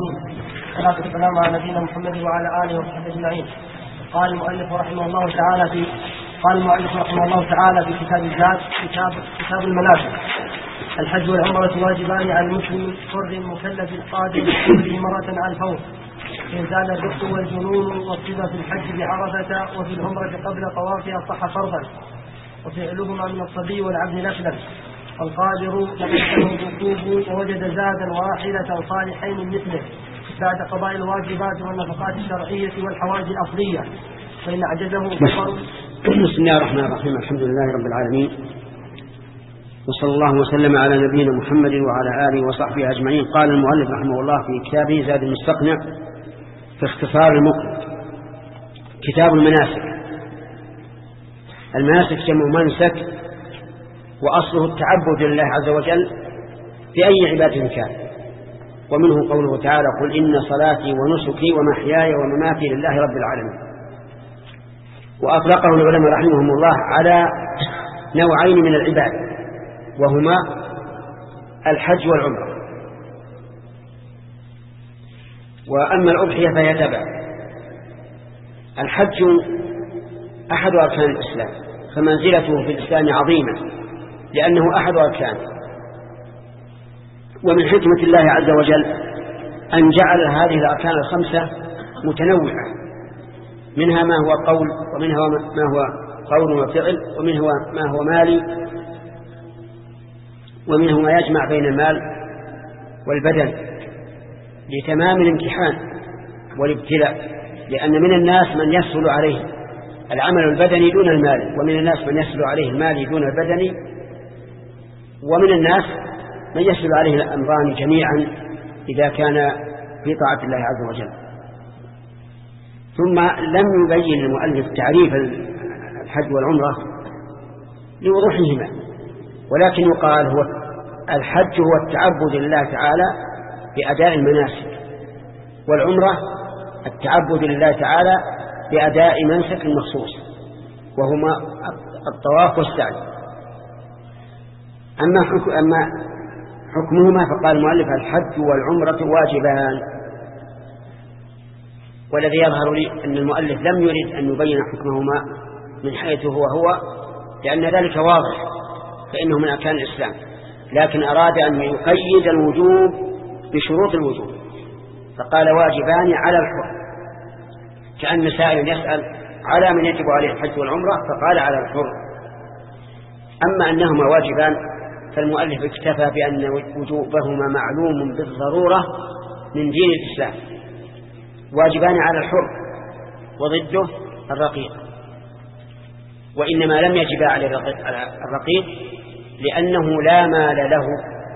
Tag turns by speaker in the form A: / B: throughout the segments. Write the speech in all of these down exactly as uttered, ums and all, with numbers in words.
A: العالمين، والصلاة والسلام على نبينا محمد وعلى آله وصحبه أجمعين. قال المؤلف رحمه الله تعالى في قال المؤلف رحمه الله تعالى في كتاب الزاد كتاب كتاب المناسك: الحج والعمرة واجبان على المسلم الحر المكلف القادر بكل مرة على الفور، إن زال الرق والجنون والصبا في الحج بعرفة، وفي العمرة قبل طوافها صح فرضا، وفعلهما من الصبي والعبد نفلا. القادر لقيته الركوب ووجد زادا واحدة صالحين مثله بعد قضاء الواجبات والنفقات الشرعية والحوائج الأصلية، فإن أعجزه فقر.
B: بسم الله الرحمن الرحيم، الحمد لله رب العالمين، وصلى الله وسلم على نبينا محمد وعلى آله وصحبه أجمعين. قال المؤلف رحمه الله في كتابه زاد المستقنع في اختصار المقنع: كتاب المناسك. المناسك جمع منسك، وأصله التعبد لله عز وجل بأي عبادة كان، ومنه قوله تعالى: قل إن صلاتي ونسكي ومحياي ومماتي لله رب العالمين. وأطلقه العلماء رحمهم الله على نوعين من العباد، وهما الحج والعمرة. وأما الأضحية فهي تبع. الحج أحد أركان الإسلام، فمنزلته في الإسلام عظيمة لأنه أحد أركانه. ومن حكمة الله عز وجل أن جعل هذه الأركان الخمسة متنوعة، منها ما هو قول، ومنها ما هو قول وفعل، ومنها ما هو مالي، ومنه ما يجمع بين المال والبدن لتمام الامتحان والابتلاء، لأن من الناس من يسهل عليه العمل البدني دون المال، ومن الناس من يسهل عليه المال دون البدني، ومن الناس من يسهل عليه الأمران جميعا إذا كان في طاعة الله عز وجل. ثم لم يبين المؤلف تعريف الحج والعمرة لوضوحهما، ولكن يقال هو الحج هو التعبد لله تعالى بأداء المناسك، والعمرة التعبد لله تعالى بأداء منسك مخصوص، وهما الطواف والسعي. أما حكم أما حكمهما فقال المؤلف: الحج والعمرة واجبان. والذي يظهر لي أن المؤلف لم يرد أن يبين حكمهما من حيث هو هو لأن ذلك واضح، فإنه من أركان الإسلام، لكن أراد أن يقيد الوجوب بشروط الوجوب، فقال واجبان على الحر، كأن سائل يسأل على من يجب عليه الحج والعمرة فقال على الحر. أما أنهما واجبان فالمؤلف اكتفى بأن وجوبهما معلوم بالضرورة من دين الإسلام، واجبان على الحر وضده الرقيق، وإنما لم يجب على الرقيق لأنه لا مال له،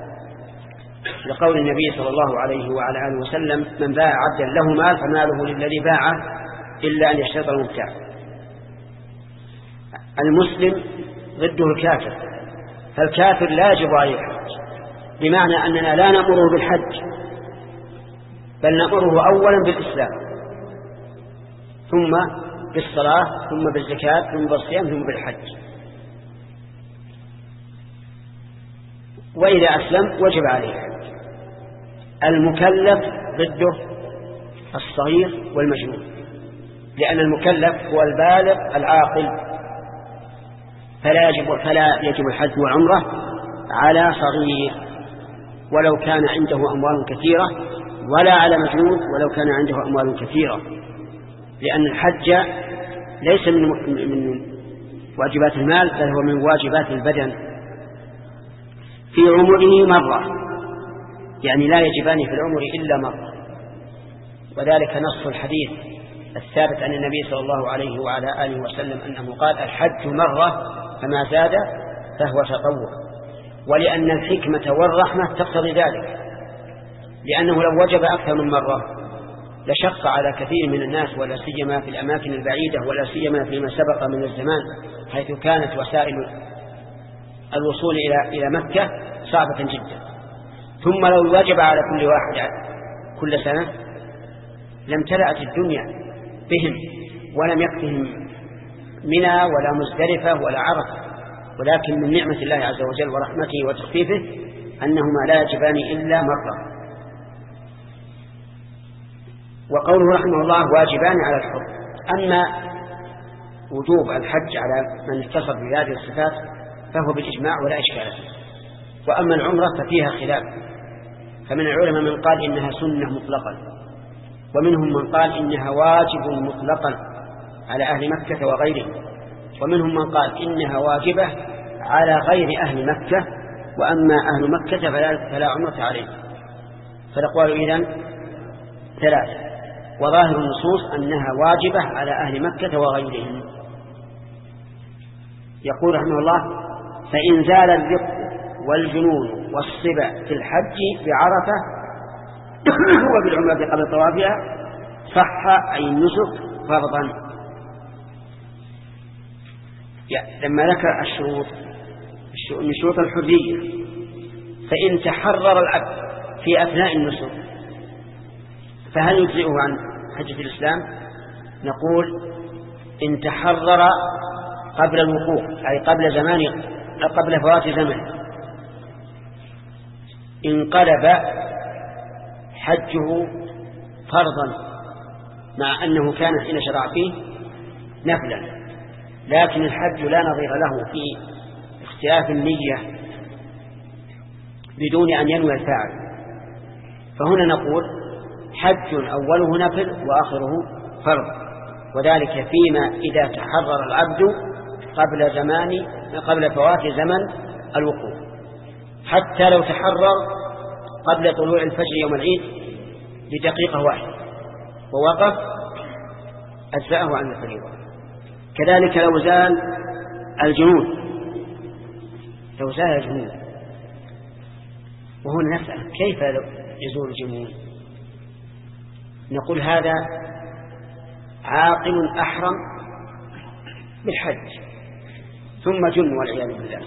B: لقول النبي صلى الله عليه وعلى آله وسلم: من باع عبدا له مال فماله للذي باعه إلا أن يشترط المبتاع. المسلم ضده الكافر، فالكافر لا يجب عليه الحج، بمعنى أننا لا نأمره بالحج، بل نأمره أولا بالإسلام، ثم بالصلاة، ثم بالزكاة، ثم بالصيام، ثم بالحج. وإذا أسلم وجب عليه الحج. المكلف ضده الصغير والمجنون، لأن المكلف هو البالغ العاقل، فلا يجب, فلا يجب الحج والعمرة على صغير ولو كان عنده أموال كثيرة، ولا على مجنون ولو كان عنده أموال كثيرة، لأن الحج ليس من, من واجبات المال، بل هو من واجبات البدن في عمره مرة، يعني لا يجبان في العمر إلا مرة. وذلك نص الحديث الثابت عن النبي صلى الله عليه وعلى آله وسلم أنه قال: الحج مرة فما زاد فهو تطوع. ولأن الحكمة والرحمة تقتضي ذلك، لأنه لو وجب أكثر من مرة لشق على كثير من الناس، ولا سيما في الأماكن البعيدة، ولا سيما فيما سبق من الزمان حيث كانت وسائل الوصول إلى إلى مكة صعبة جدا. ثم لو وجب على كل واحد كل سنة لم تلأت الدنيا بهم، ولم يكفهم منى ولا مزدلفة ولا عرفة. ولكن من نعمة الله عز وجل ورحمته وتخفيفه أنهما لا يجبان إلا مرة. وقوله رحمه الله واجبان على الحر. أما وجوب الحج على من اتصف بهذه الصفات فهو بالإجماع ولا إشكال فيه. وأما العمرة ففيها خلاف، فمن العلماء من قال إنها سنة مطلقا، ومنهم من قال إنها واجب مطلقا على أهل مكة وغيرهم، ومنهم من قال إنها واجبة على غير أهل مكة، وأما أهل مكة فلا, فلا عمرة عليهم. فالأقوال إذن ثلاثة، وظاهر النصوص أنها واجبة على أهل مكة وغيرهم. يقول رحمه الله فإن زال الرق والجنون والصبا في الحج بعرفة وبالعمرة قبل طوافها صح أي النسك فرضا. لما ذكر الشروط من شروط الحرية، فإن تحرر العبد في أثناء النسك فهل يجزئه عن حجة الإسلام؟ نقول إن تحرر قبل الوقوف أي قبل زمان قبل فوات زمن انقلب حجه فرضا، مع أنه كان حين شرع فيه نفلا، لكن الحج لا نظير له في اختلاف النية بدون أن ينوي الفاعل. فهنا نقول حج أوله نفل وآخره فرض، وذلك فيما إذا تحرر العبد قبل زمان قبل فوات زمن الوقوف، حتى لو تحرر قبل طلوع الفجر يوم العيد بدقيقة واحدة ووقف أجزأه عن الفريضة. كذلك لو زال الجنون لو زال الجنون وهنا نسأل كيف يزول الجنون؟ نقول هذا عاقل أحرم بالحج ثم جن والعياذ بالله،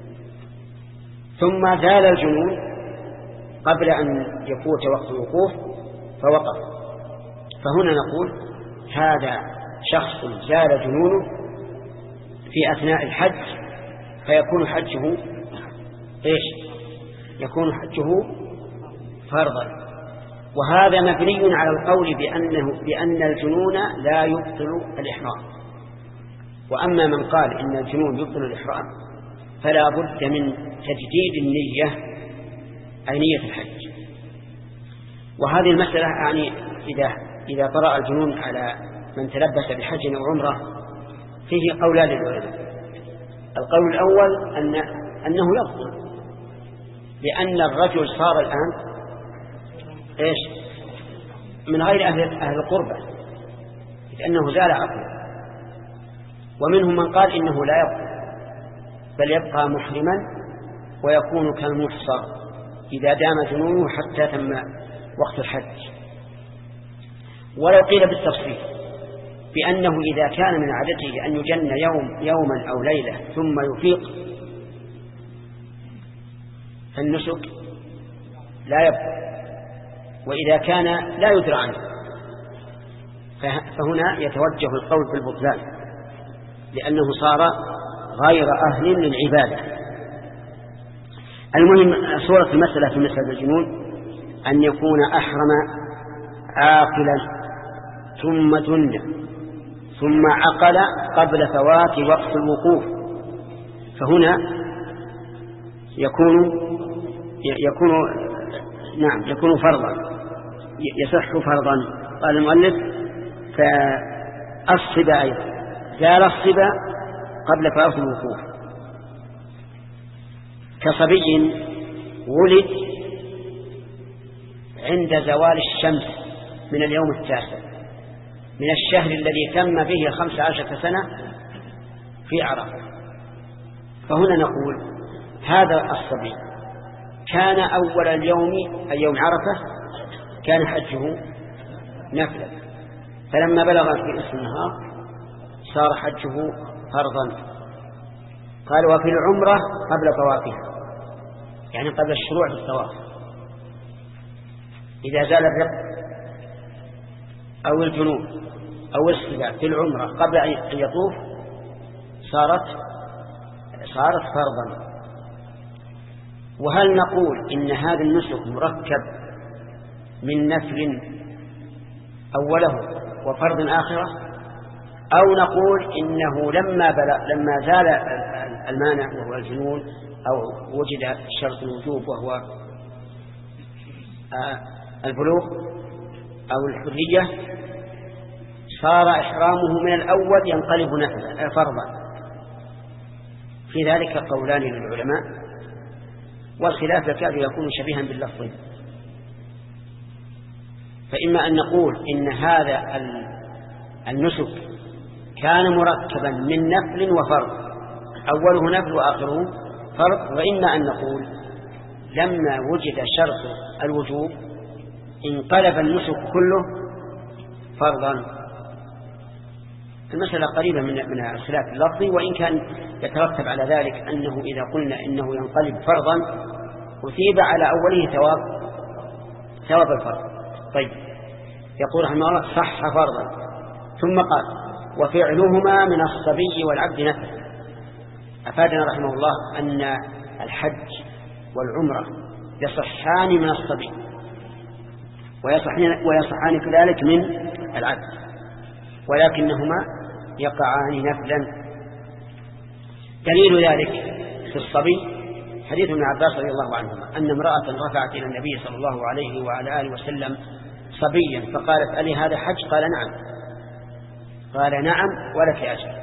B: ثم زال الجنون قبل أن يفوت وقت الوقوف فوقف. فهنا نقول هذا شخص زال جنونه في أثناء الحج فيكون حجه إيش؟ يكون حجه فرضا. وهذا مبني على القول بأنه بأن الجنون لا يبطل الإحرام. وأما من قال إن الجنون يبطل الإحرام فلا بد من تجديد النية أي نية الحج. وهذه المسألة يعني إذا إذا طرأ الجنون على من تلبس بحج أو عمرة فيه قولان للعلماء. القول الأول أن أنه يبطل، لأن الرجل صار الآن إيش؟ من غير أهل, أهل القربة، لأنه زال عقله. ومنهم من قال إنه لا يبطل بل يبقى محرما ويكون كالمحصر إذا دام جنونه حتى تم وقت الحج. ولو قيل بالتفصيل بأنه إذا كان من عادته أن يجن يوم يوما أو ليلة ثم يفيق فالنسك لا يبقى، وإذا كان لا يدرى عنه فهنا يتوجه القول بالبطلان لأنه صار غير أهل للعبادة. المهم صورة المسألة في مسألة الجنون أن يكون أحرم عاقلا ثم جن ثم عقل قبل فوات وقت الوقوف، فهنا يكون يكون نعم يكون فرضا يصح فرضا. قال المؤلف فالصبا أيضا زال الصبا قبل فوات الوقوف كصبي ولد عند زوال الشمس من اليوم التاسع من الشهر الذي تم به خمس عشرة سنة في عرفة. فهنا نقول هذا الصبي كان أول اليوم أي يوم عرفة كان حجه نفلا، فلما بلغ في نصف النهار صار حجه فرضا. قال وفي العمرة قبل طوافها يعني قبل الشروع في الطواف إذا زال الرق أو الجنون أو الصبا في العمرة قبل أن يطوف صارت صارت فرضا. وهل نقول إن هذا النسك مركب من نفل أوله وفرض آخرة، أو نقول إنه لما, لما زال المانع وهو الجنون أو وجد شرط الوجوب وهو البلوغ أو الحرية صار إحرامه من الأول ينقلب نفلا فرضا. في ذلك قولان للعلماء، والخلاف يكاد يكون شبيها باللفظ. فإما أن نقول إن هذا النسك كان مركبا من نفل وفرض، أوله نفل وآخره فرض، وإما أن نقول لما وجد شرط الوجوب انقلب النسك كله فرضا. المسألة قريبة من من الخلاف اللفظي، وإن كان يترتب على ذلك أنه إذا قلنا إنه ينقلب فرضا أثيب على أوله ثواب ثواب الفرض. طيب، يقول رحمه الله صح فرضا، ثم قال وفعلهما من الصبي والعبد نفل. أفادنا رحمه الله أن الحج والعمرة يصحان من الصبي ويصحان كذلك من العبد، ولكنهما يقعان نفلا. دليل ذلك في الصبي حديث ابن عباس رضي الله عنهما أن امرأة رفعت إلى النبي صلى الله عليه وعلى آله وسلم صبيا فقالت ألي هذا حج؟ قال نعم. قال نعم ولك أجر.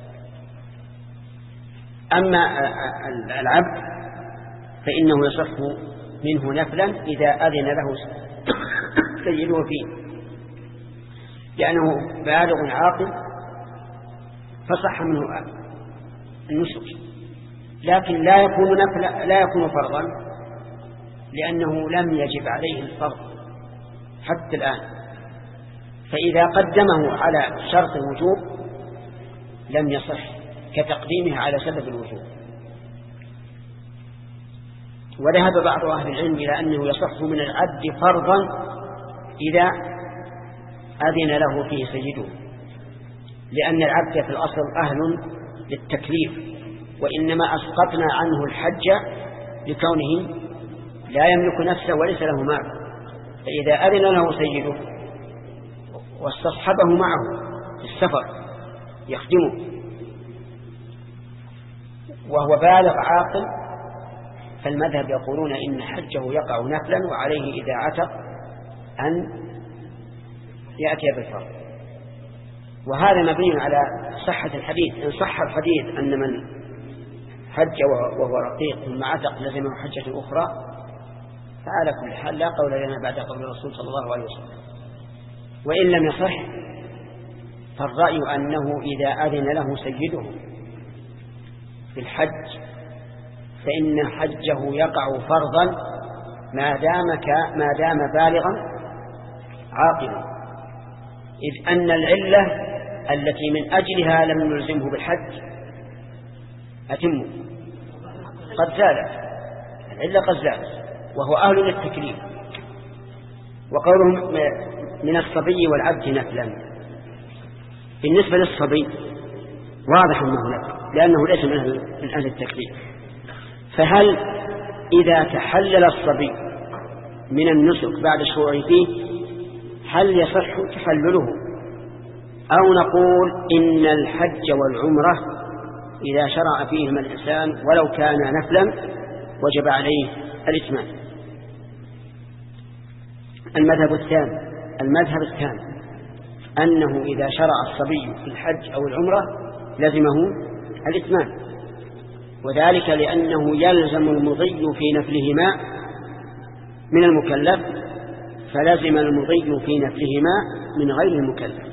B: أما العبد فإنه يصح منه نفلا إذا أذن له سيده فيه، لأنه بالغ عاقل فصح منه النسك، لكن لا يكون نفلا لا يكون فرضا، لأنه لم يجب عليه الفرض حتى الآن. فإذا قدمه على شرط الوجوب لم يصح كتقديمه على سبب الوجوب. وذهب بعض أهل العلم إلى أنه يصح من العبد فرضا إذا أذن له فيه سيده، لأن العبد في الأصل أهل للتكليف، وإنما أسقطنا عنه الحج لكونه لا يملك نفسه وليس له مال. فإذا أذن له سيده واستصحبه معه في السفر يخدمه وهو بالغ عاقل، فالمذهب يقولون إن حجه يقع نفلا، وعليه إذا عتق أن يأتي بالفرض. وهذا مبني على صحة الحديث. إن صح الحديث أن من حج وهو رقيق ثم عتق لزمه حجة أخرى، فعلى كل حال لا قول لنا بعد قول الرسول صلى الله عليه وسلم. وإن لم يصح فالرأي أنه إذا أذن له سيده في الحج فإن حجه يقع فرضا ما دام ما دام بالغا عاقلا، إذ أن العلة التي من أجلها لم نلزمه بالحج أتم قد زالت، العلة قد زالت وهو أهل للتكليف. وقولهم من الصبي والعبد نفلا، بالنسبة للصبي واضح أنه نفل لأنه ليس من أهل التكليف. فهل إذا تحلل الصبي من النسك بعد شروعه فيه هل يصح تحلله، أو نقول إن الحج والعمرة إذا شرع فيهما الإنسان ولو كان نفلا وجب عليه الإتمام؟ المذهب الثاني المذهب الثاني أنه إذا شرع الصبي في الحج أو العمرة لزمه الإتمام، وذلك لأنه يلزم المضي في نفلهما من المكلف، فلزم المضي في نفلهما من غير المكلف.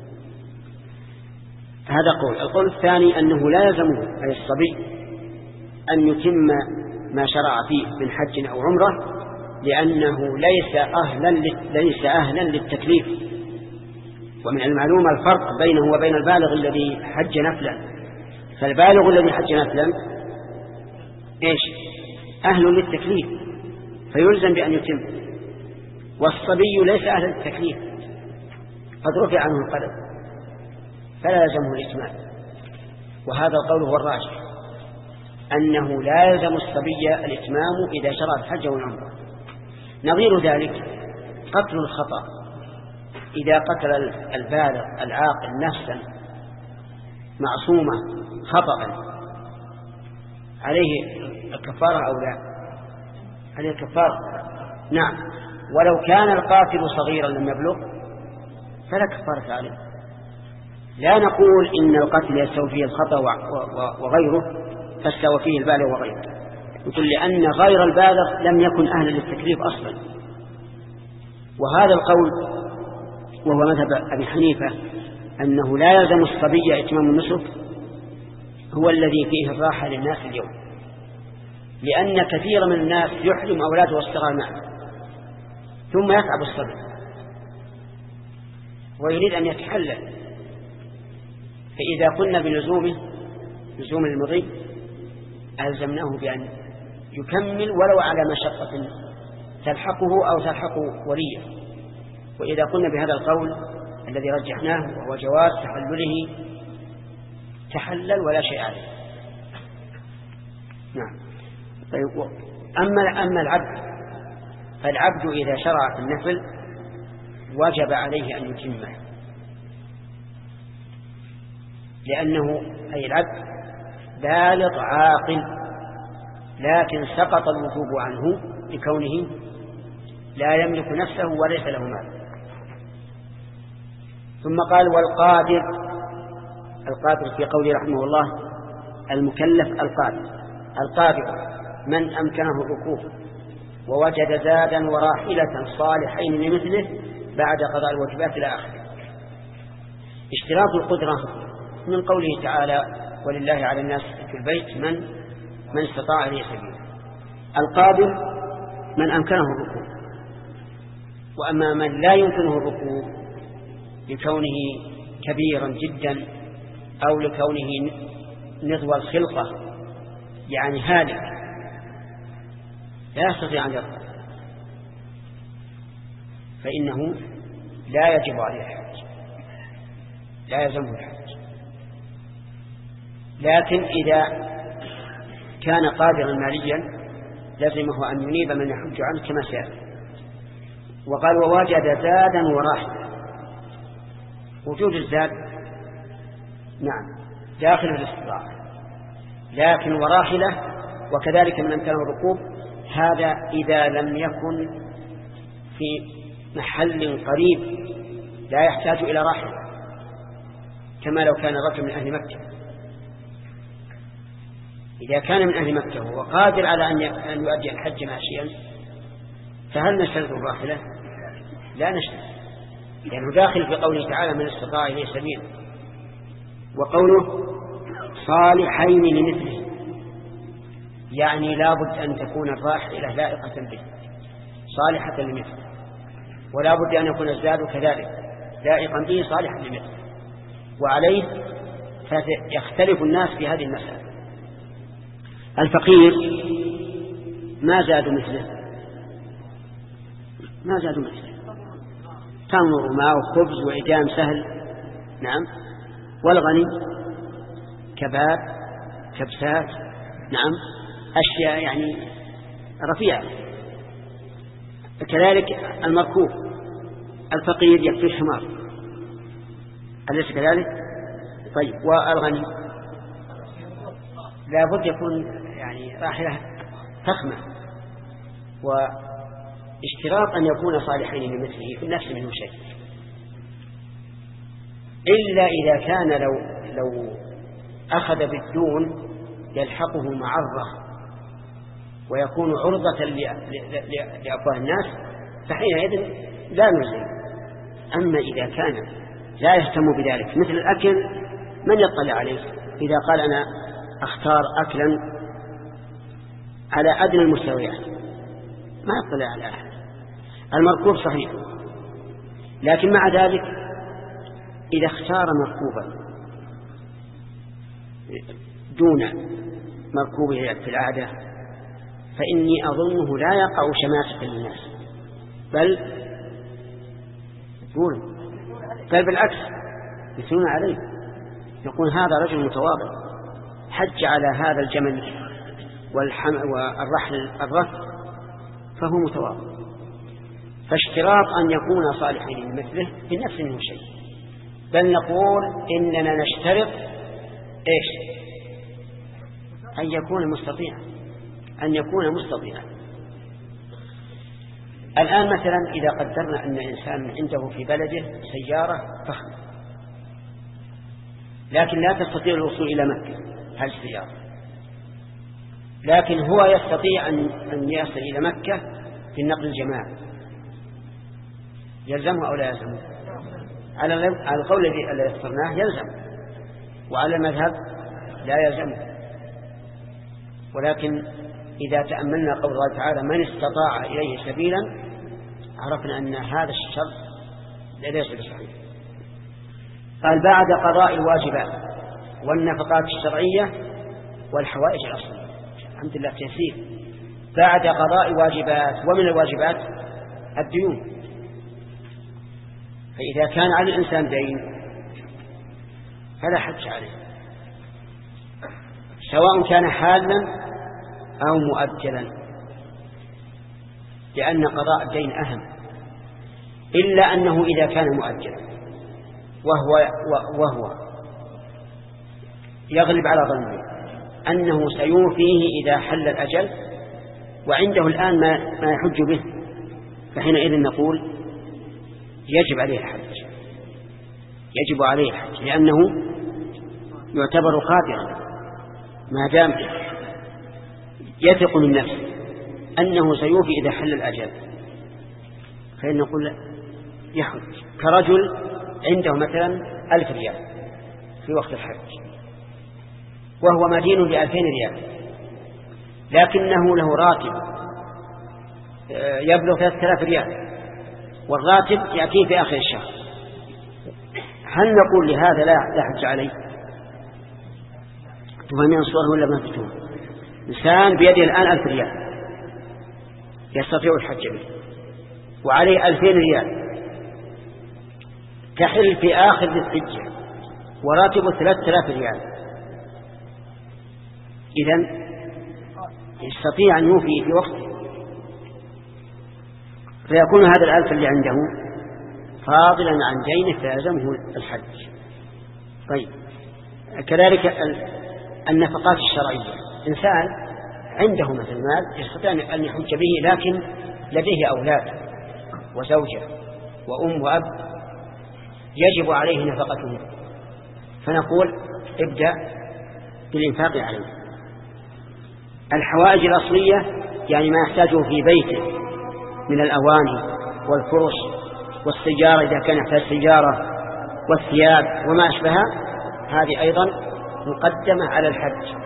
B: هذا قول. القول الثاني أنه لا يلزمه أي الصبي أن يتم ما شرع فيه من حج أو عمرة، لأنه ليس أهلا ليس أهلا للتكليف. ومن المعلومة الفرق بينه وبين البالغ الذي حج نفلا. فالبالغ الذي حج نفلا إيش؟ أهل للتكليف فيلزم بأن يتم، والصبي ليس أهل للتكليف قد رفع عنه القلم فلا يلزمه الإتمام. وهذا القول هو الراجح، أنه لا يلزم الصبي الإتمام إذا شرع الحج والعمرة. نظير ذلك قتل الخطأ إذا قتل البالغ العاقل نفسا معصومة خطأ عليه الكفارة أو لا؟ عليه الكفارة. نعم. ولو كان القاتل صغيرا لم يبلغ فلا كفارة عليه. لا نقول إن القتل يستوي فيه الخطأ وغيره فاستوى فيه البالغ وغيره، نقول لأن غير البالغ لم يكن أهلا للتكليف أصلا. وهذا القول وهو مذهب أبي حنيفة أنه لا يلزم الصبي إتمام النسك هو الذي فيه الراحة للناس اليوم، لأن كثير من الناس يحرم أولاده الصغار معه ثم يتعب الصبي ويريد أن يتحلل، فإذا قلنا بلزومه لزوم المضي ألزمناه بأن يكمل ولو على مشقة تلحقه أو تلحق وليه. وإذا قلنا بهذا القول الذي رجحناه وهو جواز تحلله تحلل ولا شيء عليه. نعم. طيب. أما أما العبد فالعبد إذا شرع في النفل وجب عليه أن يتمه، لأنه أي العبد بالغ عاقل، لكن سقط الوجوب عنه لكونه لا يملك نفسه وليس له مال. ثم قال والقادر، القادر في قوله رحمه الله المكلف القادر، القادر من أمكنه الركوب ووجد زادا وراحلة صالحين لمثله بعد قضاء الواجبات إلى آخره. اشتراط القدرة من قوله تعالى ولله على الناس في البيت من من استطاع إليه سبيلا. القادر من أمكنه الركوب، وأما من لا يمكنه الركوب لكونه كبيرا جدا أو لكونه نضوى الخلقة يعني هالك لا يستطيع أن يركب فإنه لا يجب عليه الحج، لا يلزمه الحج. لكن إذا كان قادرا ماليا لزمه أن ينيب من يحج عنه كما سيأتي. وقال ووجد زادا وراحلة. وجود الزاد نعم داخل الاستطاعة، لكن وراحلة وكذلك من أمكانه الركوب هذا إذا لم يكن في محل قريب لا يحتاج إلى راحلة، كما لو كان رجل من أهل مكة. إذا كان من أهل مكة وقادر على أن يؤدي الحج ماشيا فهل نشترط الراحلة؟ لا نشترط، لأنه داخل في قوله تعالى من استطاع إليه سبيلا. وقوله صالحين لمثله يعني لا بد أن تكون الراحلة لائقة به صالحة لمثله، ولا بد أن يكون الزاد كذلك لائقا به صالحا لمثله. وعليه فيختلف الناس في هذه المسألة. الفقير ما زادوا مثله ما زادوا مثله تمر وماء وخبز وإدام سهل. نعم. والغني كباب كبسات نعم أشياء يعني رفيعة. كذلك المركوب الفقير يكفي الحمار أليس كذلك؟ طيب. والغني لا بد يكون يعني راحلة فخمة، واشتراط أن يكون صالحين لمثله في النفس منه شيء، إلا إذا كان لو لو أخذ بالدون يلحقه معرة ويكون عرضة لأفواه الناس فحينئذ لا نلزم. أما إذا كان لا يهتم بذلك مثل الأكل من يطلع عليه؟ إذا قال أنا أختار أكلا على أدنى المستويات ما يطلع على أحد. المركوب صحيح، لكن مع ذلك إذا اختار مركوبا دون مركوبه في العادة فإني أظنه لا يقع شماتة للناس، بل بل بالعكس يثنون عليه، يقول هذا رجل متواضع حج على هذا الجمل والرحل الرث فهو متواضع. فاشتراط أن يكون صالحين لمثله بنفس منه شيء، بل نقول إننا نشترط إيش؟ أن يكون مستطيعا، أن يكون مستطيعا. الآن مثلا إذا قدرنا أن إنسان عنده في بلده سيارة فخمة لكن لا تستطيع الوصول إلى مكة هذه السيارة، لكن هو يستطيع أن يصل إلى مكة بالنقل الجماعي، يلزمه أو لا يلزمه؟ على القول الذي اخترناه يلزم، وعلى المذهب لا يلزمه. ولكن إذا تأملنا قول الله تعالى من استطاع إليه سبيلا عرفنا أن هذا الشرط ليس بصحيح. قال بعد قضاء الواجبات والنفقات الشرعية والحوائج الأصلية. الحمد لله تيسير. بعد قضاء الواجبات، ومن الواجبات الديون، فإذا كان على الإنسان دين فلا حج عليه سواء كان حالا أو مؤجلا، لأن قضاء الدين أهم، إلا أنه إذا كان مؤجلا وهو, وهو يغلب على ظنه أنه سيوفيه إذا حل الأجل وعنده الآن ما, ما يحج به، فحينئذ نقول يجب عليه الحج، يجب عليه الحج لأنه يعتبر قادرا ما دام يثق من نفسه أنه سيوفي إذا حل الأجل، فإن نقول يحج. كرجل عنده مثلا ألف ريال في وقت الحج وهو مدين بألفين ريال، لكنه له راتب يبلغ ثلاثة آلاف ريال والراتب يأتيه في آخر الشهر، هل نقول لهذا لا لا حج عليه؟ تفهمين الصورة ولا ما تفهمون؟ إنسان بيده الآن ألف ريال يستطيع الحج به وعليه ألفين ريال تحل في آخر ذي الحجة وراتبه ثلاثة آلاف ريال، إذن يستطيع أن يوفي في وقته، فيكون هذا الألف اللي عنده فاضلا عن دينه فيلزمه الحج. طيب كذلك النفقات الشرعية، إنسان عنده مثل مال يستطيع أن يحج به لكن لديه أولاد وزوجة وأم وأب يجب عليه نفقته، فنقول ابدأ بالإنفاق عليه. الحوائج الأصلية يعني ما يحتاجه في بيته من الأواني والفرش والسيارة إذا كان يحتاج سيارة والثياب وما أشبهها، هذه أيضا مقدمة على الحج.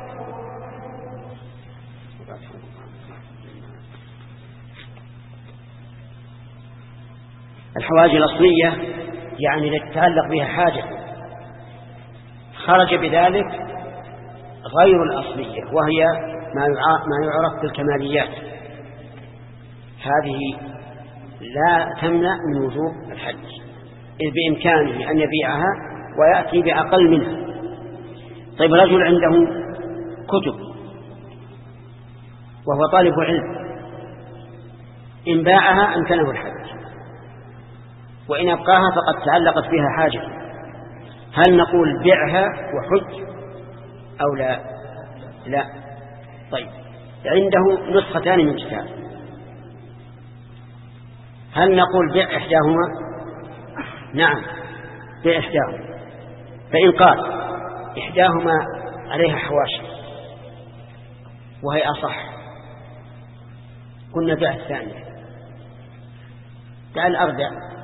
B: الحوائج الأصلية يعني تتعلق بها حاجة خرج بذلك غير الأصلية وهي ما يعرف بالكماليات، هذه لا تمنع من وجوب الحج إذ بإمكانه أن يبيعها ويأتي بأقل منها. طيب رجل عنده كتب وهو طالب علم، إن باعها أمكنه الحج، وإن أبقاها فقد تعلقت بها حاجة، هل نقول بيعها وحج أو لا؟ لا. طيب عنده نسختان من كتاب، هل نقول بيع إحداهما؟ نعم بيع إحداهما، فإن قال إحداهما عليها حواشي وهي أصح قلنا بيع الثانية، تعال أردع،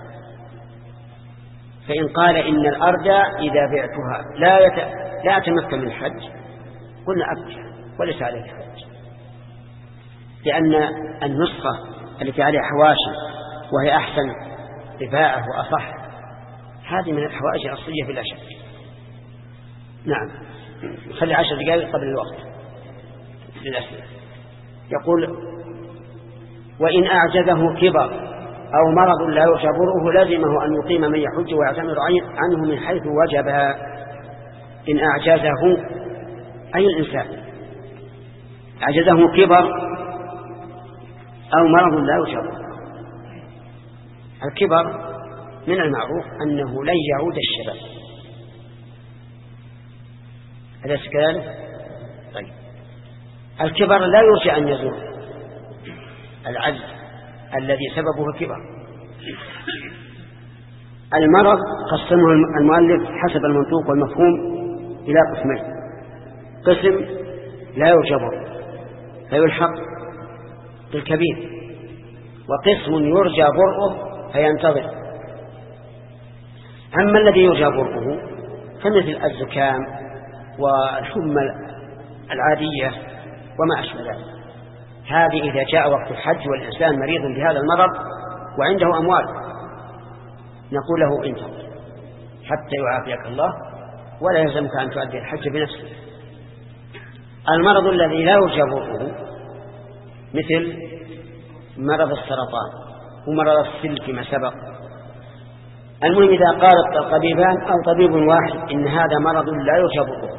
B: فإن قال إن الأردع إذا بعتها لا يت... لا أتمكن من الحج قلنا أبكى وليس عليه الحج، لأن النسخة التي عليها حواشي وهي أحسن رفاعة وأصح هذه من الحوائج الأصلية بلا شك. نعم خلي عشر دقائق قبل الوقت للأسئلة. يقول وإن أعجزه كبر أو مرض لا يجبره لازمه أن يقيم من يحج ويعتمر عنه من حيث وجب. إن أعجزه أي الإنسان أعجزه كبر أو مرض لا يجبره، الكبر من المعروف أنه لن يعود الشباب، أليس كذلك؟ طيب الكبر لا يرجى أن يزول العجز الذي سببه الكبر. المرض قسمه المؤلف حسب المنطوق والمفهوم إلى قسمين: قسم لا يرجى فيلحق بالكبير، وقسم يرجى برؤه فينتظر. أما الذي يرجى برؤه فمثل الزكام والحمى العادية وما أشبه ذلك، هذه إذا جاء وقت الحج والإنسان مريض بهذا المرض وعنده أموال نقول له انتظر حتى يعافيك الله، ولا يلزمك أن تؤدي الحج بنفسك. المرض الذي لا يرجى برؤه مثل مرض السرطان ومرض السل فيما سبق. المهم إذا قال الطبيبان أو طبيب واحد إن هذا مرض لا يرجى برؤه،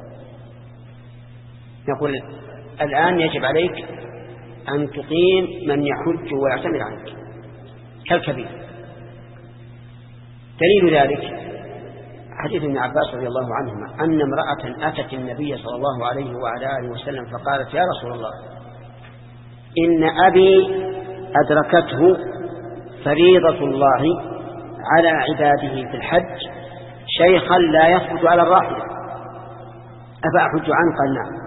B: نقول الآن يجب عليك أن تقيم من يحج ويعتمر عنك كالكبير. دليل ذلك حديث ابن عباس رضي الله عنهما أن امرأة أتت النبي صلى الله عليه وعلى آله وسلم فقالت: يا رسول الله، إن أبي أدركته فريضة الله على عباده في الحج شيخا لا يثبت على الراحلة، أفأحج عنه؟ قال: نعم.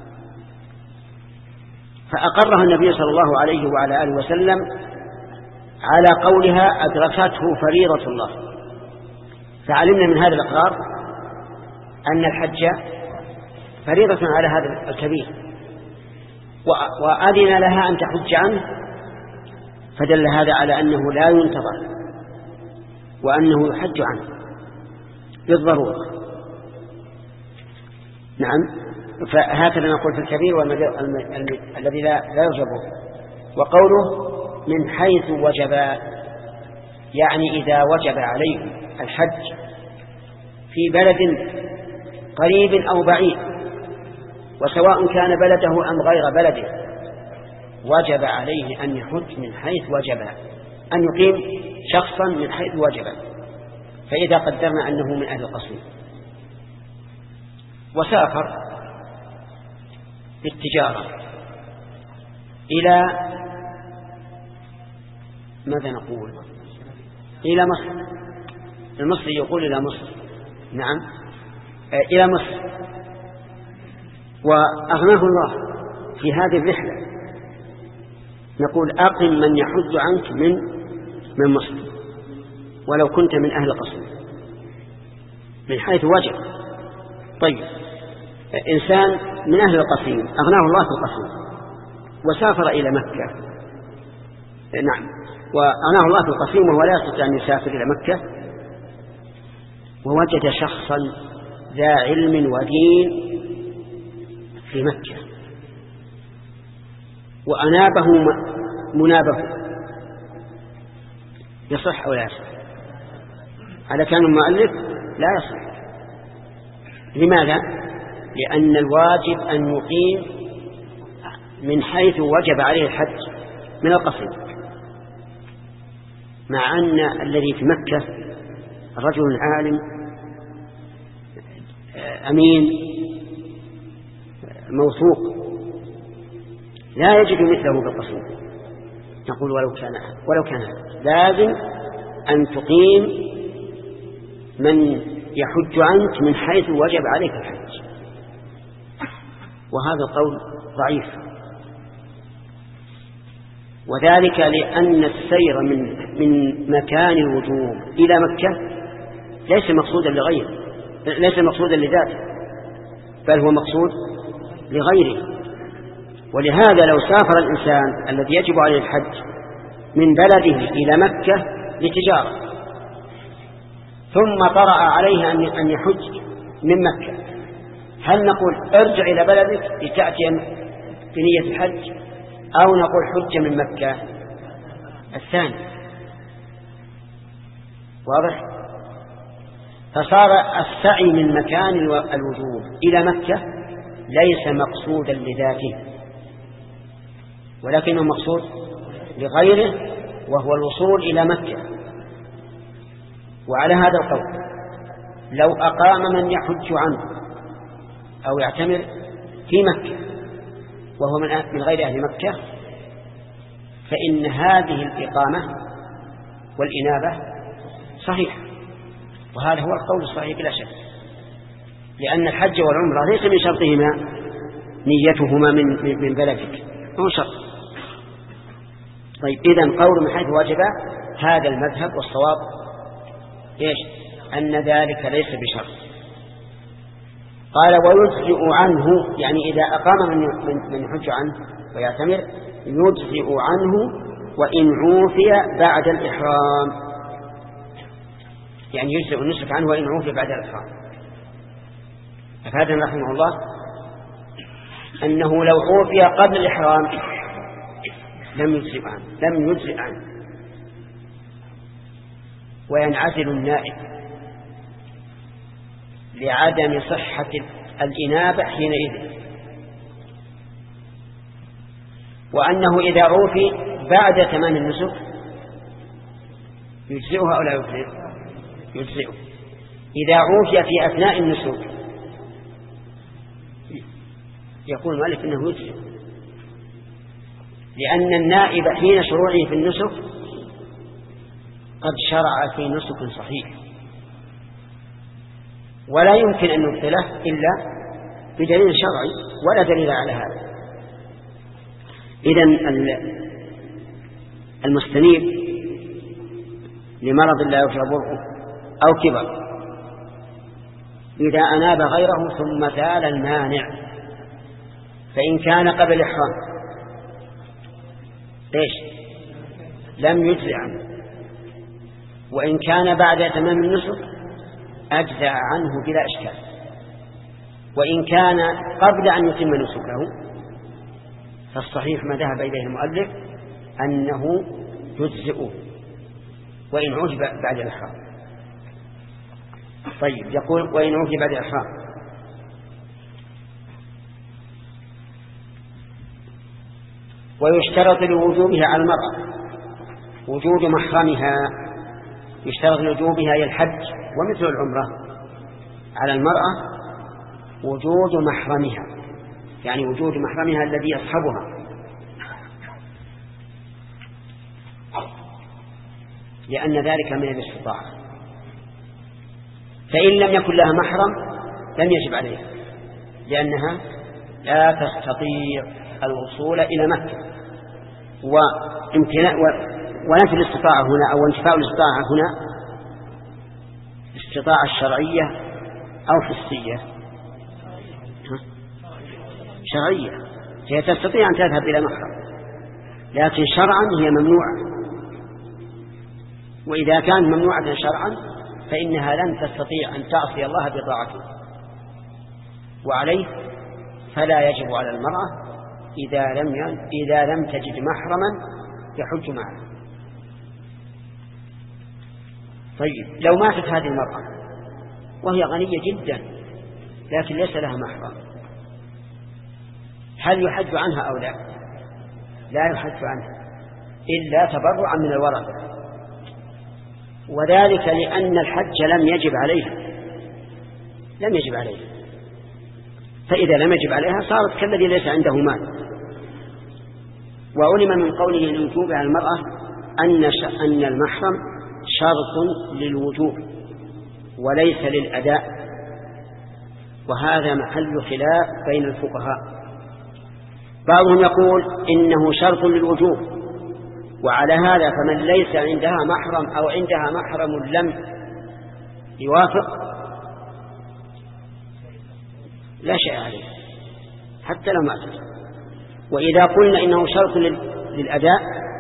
B: فأقرها النبي صلى الله عليه وعلى آله وسلم على قولها أدركته فريضة الله. فعلمنا من هذا الإقرار أن الحج فريضة على هذا الكبير، وأذن لها أن تحج عنه، فدل هذا على أنه لا ينتظر وأنه يحج عنه بالضرورة. نعم، فهكذا نقول في الكبير الذي لا يرجبه. وقوله من حيث وجب، يعني إذا وجب عليه الحج في بلد قريب أو بعيد، وسواء كان بلده أم غير بلده، وجب عليه أن يحج من حيث وجب، أن يقيم شخصا من حيث وجب. فإذا قدرنا أنه من أهل القصيم وسافر بالتجارة إلى ماذا نقول إلى مصر، المصري يقول إلى مصر، نعم إلى مصر، وأغناه الله في هذه الرحلة، نقول أقم من يحج عنك من من مصر ولو كنت من أهل القصيم من حيث وجب. طيب إنسان من أهل القصيم أغناه الله في القصيم وسافر إلى مكة، نعم، وأغناه الله في القصيم وهو لا يستطيع أن يسافر إلى مكة، ووجد شخصا ذا علم ودين في مكة وأنابه منابه، يصح أو لا يصح؟ على كان المؤلف لا يصح. لماذا؟ لأن الواجب أن يقيم من حيث وجب عليه الحج من القصيم، مع أن الذي في مكة رجل عالم أمين موثوق لا يجد مثله بالقصيم. نقول ولو كان ولو كان لازم أن تقيم من يحج عنك من حيث وجب عليك الحج، وهذا القول ضعيف، وذلك لأن السير من من مكان الوجوب إلى مكة ليس مقصودا لغيره، ليس مقصودا لذاته، بل هو مقصود لغيره. ولهذا لو سافر الإنسان الذي يجب عليه الحج من بلده إلى مكة لتجارة ثم طرأ عليه أن يحج من مكة، هل نقول ارجع إلى بلدك لتأتي بنية الحج، أو نقول حج من مكة؟ الثاني واضح. فصار السعي من مكان الوجوب إلى مكة ليس مقصودا لذاته، ولكنه مقصود لغيره وهو الوصول إلى مكة. وعلى هذا القول لو أقام من يحج عنه أو يعتمر في مكة وهو من غير أهل مكة فإن هذه الإقامة والإنابة صحيح، وهذا هو القول الصحيح بلا شك، لأن الحج والعمرة ليس من شرطهما نيتهما من من بلدك، هو شرط. طيب إذن قول من حيث واجب هذا المذهب والصواب إيش؟ أن ذلك ليس بشرط. قال ويجزئ عنه، يعني إذا أقام من من يحج عنه ويعتمر يجزئ عنه وإن عوفي بعد الإحرام، يعني يجزئ النسك عنه وإن عوفي بعد الإحرام. أفادنا رحمه الله أنه لو عوفي قبل الإحرام لم يجزئ عنه لم يجزئ عنه وينعزل النائب لعدم صحة الإنابة حينئذ، وأنه إذا عوفي بعد تمام النسك يجزئها أو لا يجزئ يجزئه. إذا عوفي في أثناء النسك يقول مالك إنه يجزئ، لأن النائب حين شروعه في النسك قد شرع في نسك صحيح ولا يمكن أن يبطله إلا بدليل شرعي ولا دليل على هذا. إذن المستنيب لمرض لا يخشى برؤه أو كبر إذا أناب غيره ثم زال المانع، فإن كان قبل الإحرام إيش لم يجزئ عنه، وإن كان بعد تمام النسك أجزأ عنه بلا إشكال، وإن كان قبل أن يتم نسكه فالصحيح ما ذهب إليه المؤلف أنه يجزئه وإن عوفي بعد الإحرام. طيب يقول وإن عوفي بعد الإحرام ويشترط لوجوبها على المرأة وجود محرمها، يشترط لوجوبها إلى الحج ومثل العمرة على المرأة وجود محرمها، يعني وجود محرمها الذي يصحبها، لأن ذلك من الاستطاعة، فإن لم يكن لها محرم لم يجب عليها لأنها لا تستطيع الوصول إلى مكة. وامتناء ونفي الاستطاعة هنا أو انتفاء الاستطاعة هنا استطاعة الشرعية أو حسية؟ شرعية، هي تستطيع أن تذهب إلى محرم لكن شرعا هي ممنوعة، وإذا كان ممنوعة شرعا فإنها لن تستطيع أن تعصي الله بطاعته، وعليه فلا يجب على المرأة إذا لم إذا لم تجد محرما يحج معه. طيب لو ماتت هذه المرأة وهي غنية جدا لكن ليس لها محرم هل يحج عنها أو لا؟ لا يحج عنها إلا تبرعا من الورثة، وذلك لأن الحج لم يجب عليها لم يجب عليها فإذا لم يجب عليها صارت كالذي ليس عنده مال. وعلم من قوله للوجوب على المرأة أن أن المحرم شرط للوجوب وليس للأداء، وهذا محل خلاف بين الفقهاء. بعضهم يقول إنه شرط للوجوب، وعلى هذا فمن ليس عندها محرم أو عندها محرم لم يوافق لا شيء عليه حتى لو ماتت. وإذا قلنا إنه شرط للأداء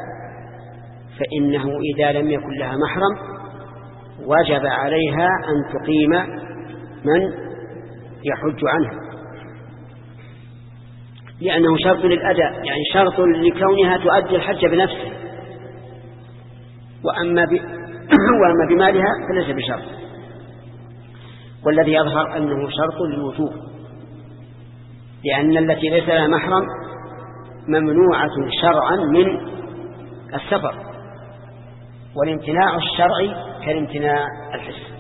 B: فإنه إذا لم يكن لها محرم وجب عليها أن تقيم من يحج عنها، لأنه شرط للأداء، يعني شرط لكونها تؤدي الحج بنفسه، وأما, ب... وأما بمالها فليس بشرط. والذي يظهر أنه شرط للوجوب، لأن التي ليس لها محرم ممنوعة شرعا من السفر والامتناع الشرعي كالامتناع الحسي.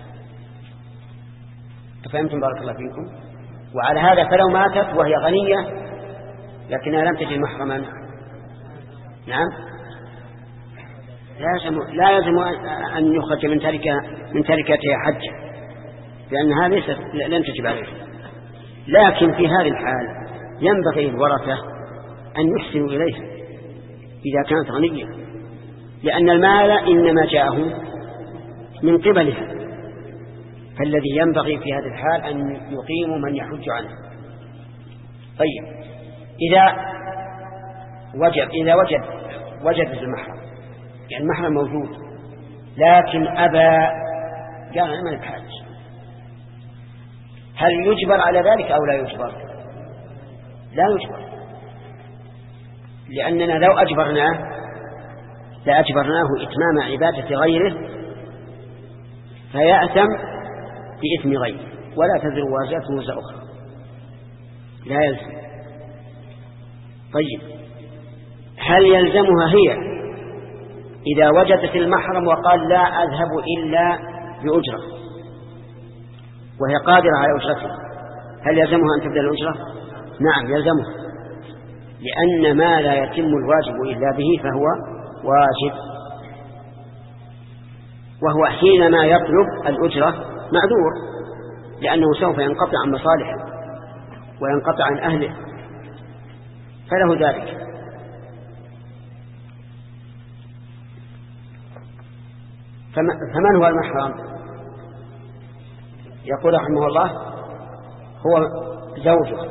B: فهمتم بارك الله فيكم؟ وعلى هذا فلو ماتت وهي غنية لكنها لم تجد محرما، نعم، لا يلزم أن يخرج من تركة من تركتها حجة، لأنها ليست لم تجب عليه. لكن في هذه الحال ينبغي الورثة أن يحسنوا إليها إذا كانت غنية، لأن المال إنما جاءه من قبلها، فالذي ينبغي في هذه الحال أن يقيم من يحج عنه. طيب، إذا وجد إذا وجد وجد المحرم، يعني المحرم موجود لكن أبى، قال أنا ما بحاج، هل يجبر على ذلك أو لا يجبر؟ لا يجبر، لأننا لو أجبرناه لأجبرناه إتمام عبادة غيره فيأثم بإثم غيره، ولا تزر وازرة وزر أخرى، لا يلزم. طيب، هل يلزمها هي إذا وجدت المحرم وقال لا أذهب إلا بأجرة وهي قادرة على أجرته، هل يلزمها أن تبدأ الأجرة؟ نعم يلزمها، لأن ما لا يتم الواجب إلا به فهو واجب، وهو حينما يطلب الأجرة معذور، لأنه سوف ينقطع عن مصالحه وينقطع عن أهله، فله ذلك. فمن هو المحرم؟ يقول رحمه الله هو زوجه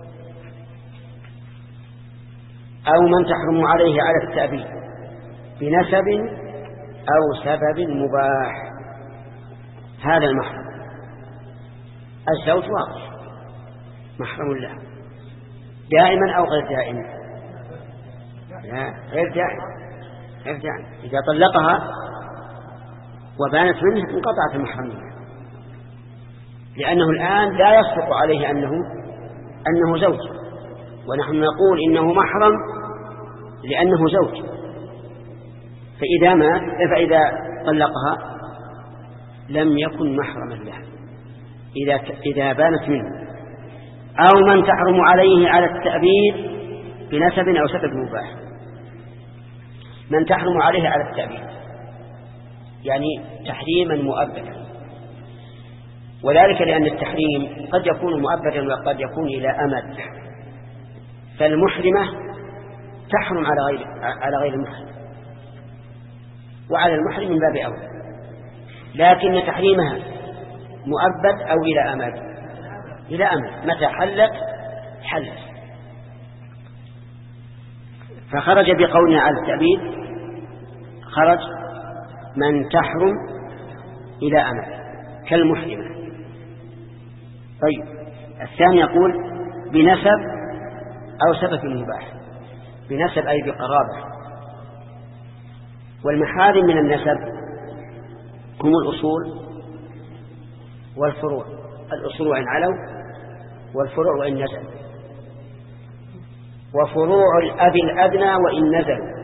B: أو من تحرم عليه على التأبيد بنسب أو سبب مباح، هذا المحرم. الزوج واضح محرم له دائما أو غير دائم؟ لا، غير دائم، غير دائم. إذا طلقها وبانت منه انقطعت المحرمية، لأنه الآن لا يصدق عليه أنه أنه زوج، ونحن نقول إنه محرم لأنه زوج. فإذا مات فإذا طلقها لم يكن محرما لها إذا إذا بانت منه. أو من تحرم عليه على التأبيد بنسب أو سبب مباح. من تحرم عليه على التأبيد يعني تحريما مؤبدا، وذلك لأن التحريم قد يكون مؤبدا وقد يكون إلى أمد، فالمحرمة تحرم على غير على غير المحرم، وعلى المحرم من باب أولى، لكن تحريمها مؤبد أو إلى أمد، إلى أمد متى حلت حلت. فخرج بقولنا على التأبيد خرج من تحرم إلى أمد كالمحرمة. طيب، الثاني يقول بنسب أو سبب مباح، بنسب أي بقرابة. والمحارم من النسب هم الأصول والفروع، الأصول وإن علوا والفروع وإن نزلوا، وفروع الأب الأدنى وإن نزلوا،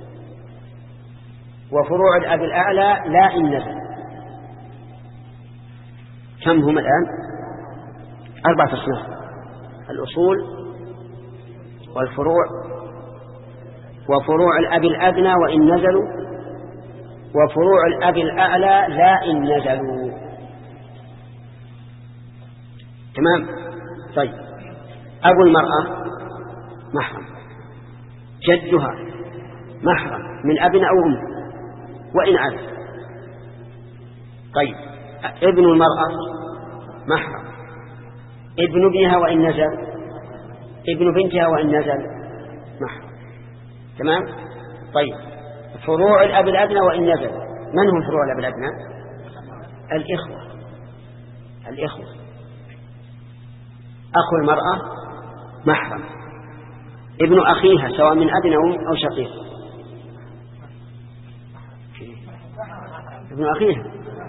B: وفروع الأب الأعلى لا إن نزل. كم هم الآن؟ أربعة أصناف: الأصول والفروع وفروع الأب الأدنى وإن نزلوا، وفروع الأب الأعلى لا إن نزلوا. تمام. طيب، أبو المرأة محرم، جدها محرم من أب أو أم وإن عدل. طيب، ابن المرأة محرم، ابن ابنها وإن نزل، ابن بنتها وإن نزل محرم. تمام. طيب، فروع الأب الأدنى وإن نزل، من هم فروع الأب الأدنى؟ الإخوة، الإخوة. أخو المرأة محرم، ابن أخيها سواء من أب أو أو شقيق، ابن أخيها،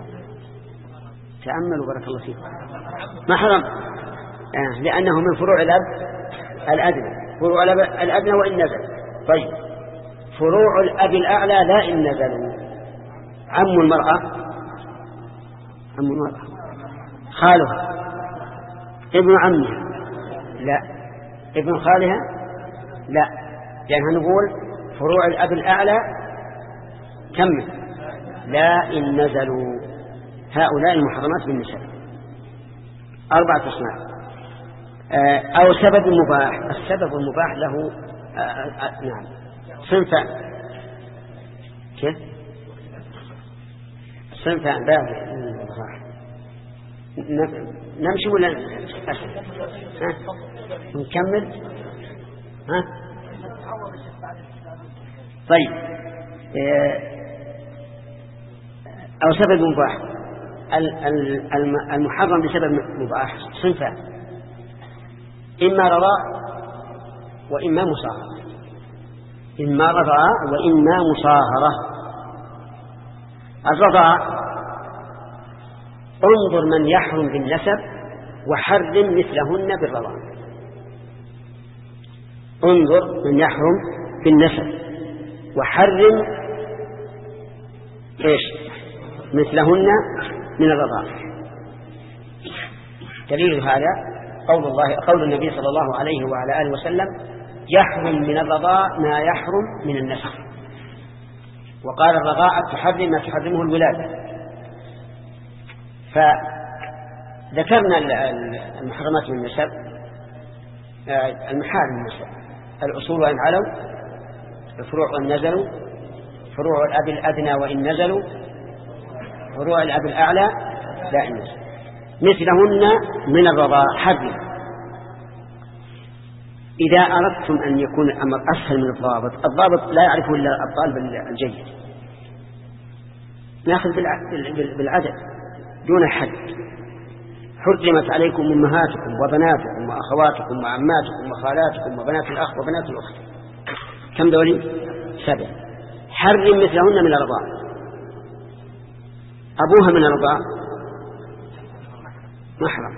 B: تأملوا بارك الله فيكم، محرم آه لأنه من فروع الأب الأدنى، فروع الأب الأدنى وإن نزل. طيب، فروع الأب الأعلى لا إن نزلوا، عم المرأة عم المرأة خالها ابن عمها لا ابن خالها لا، يعني هنقول فروع الأب الأعلى كم لا إن نزلوا هؤلاء المحرمات بالنسب أربعة أصناف. أو سبب مباح. السبب المباح له نعم صنفان. كيف صنفان باقي نمشي ولا ها نكمل ها طيب. أو سبب مباح. المحرم بسبب مباح صنفان، إما رضاء وإما مصاهرة. إما رضاء وإما مصاهرة. الرضاء انظر من يحرم بالنسب وحرم مثلهن بالرضاء. انظر من يحرم بالنسب وحرم ايش مثلهن من الرضاء. دليل هذا قول الله قول النبي صلى الله عليه وعلى آله وسلم يحرم من الرضاء ما يحرم من النسب. وقال الرضاء تحرم ما تحرمه الولادة. فذكرنا المحرمات من النسب المحارم من النسب الأصول وإن علوا، الفروع وإن نزلوا، فروع الأب الأدنى وإن نزلوا، فروع الأب الأعلى لا إن نزلوا مثلهن من الرضاء حرم. إذا أردتم أن يكون الأمر أسهل من الضابط، الضابط لا يعرفه إلا الطالب الجيد، نأخذ بالعدد دون حد. حرمت عليكم أمهاتكم وبناتكم وأخواتكم وعماتكم وخالاتكم وبنات الأخ وبنات الأخت. كم دولي؟ سبع. حرم مثلهن من الرضاء. أبوها من الرضاء محرم،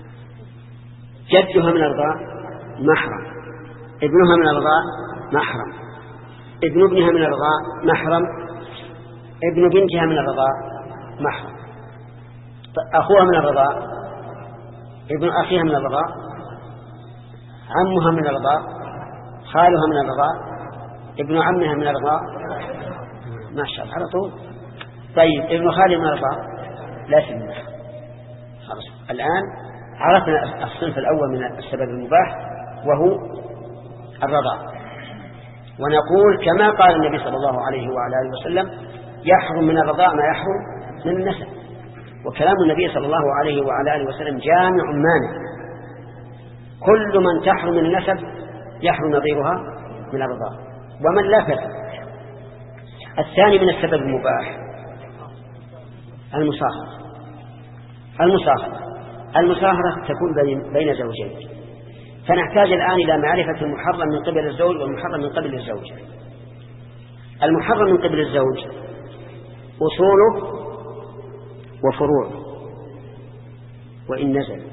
B: جدها من الرضاء محرم، ابنها من الرضاء محرم، ابن ابنها من الرضاء محرم، ابن بنتها من الرضاء محرم، أخوها من الرضاء، ابن أخيها من الرضاء، عمها من الرضاء، خالها من الرضاء، ابن عمها من الرضاء. ما شاء الله على طول. طيب ابن خالها من الرضاء لا سنة. خلاص الآن عرفنا الصنف الأول من السبب المباح وهو الرضاء. ونقول كما قال النبي صلى الله عليه وعلى آله وسلم يحرم من الرضاء ما يحرم من النسب. وكلام النبي صلى الله عليه وعلى آله وسلم جامع مانع. كل من تحرم من النسب يحرم نظيرها من الرضاء ومن لا فرق. الثاني من السبب المباح المصاهرة. المصاهرة المصاهرة تكون بين زوجين، فنحتاج الآن إلى معرفة المحرم من قبل الزوج والمحرم من قبل الزوج. المحرم من قبل الزوج أصوله وفروعه وإن نزل.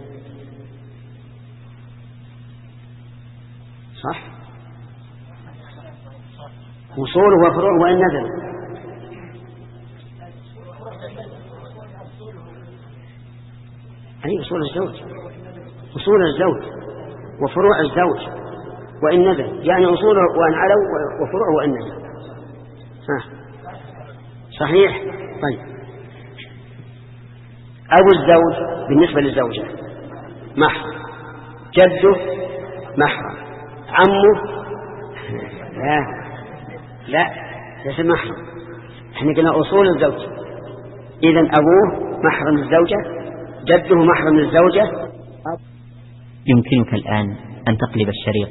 B: صح؟ أصوله وفروعه وإن نزل. أي أصول الزوج، أصول الزوج وفروع الزوج وإن نزل، يعني أصوله وإن علوا وفروعه وإن نزل. ها صحيح. طيب أبو الزوج بالنسبة للزوجة محرم، جده محرم، عمه لا لا ليس محرم. احنا قلنا أصول الزوج، إذن أبوه محرم الزوجة، جده محرم الزوجة.
C: يمكنك الآن أن تقلب الشريط.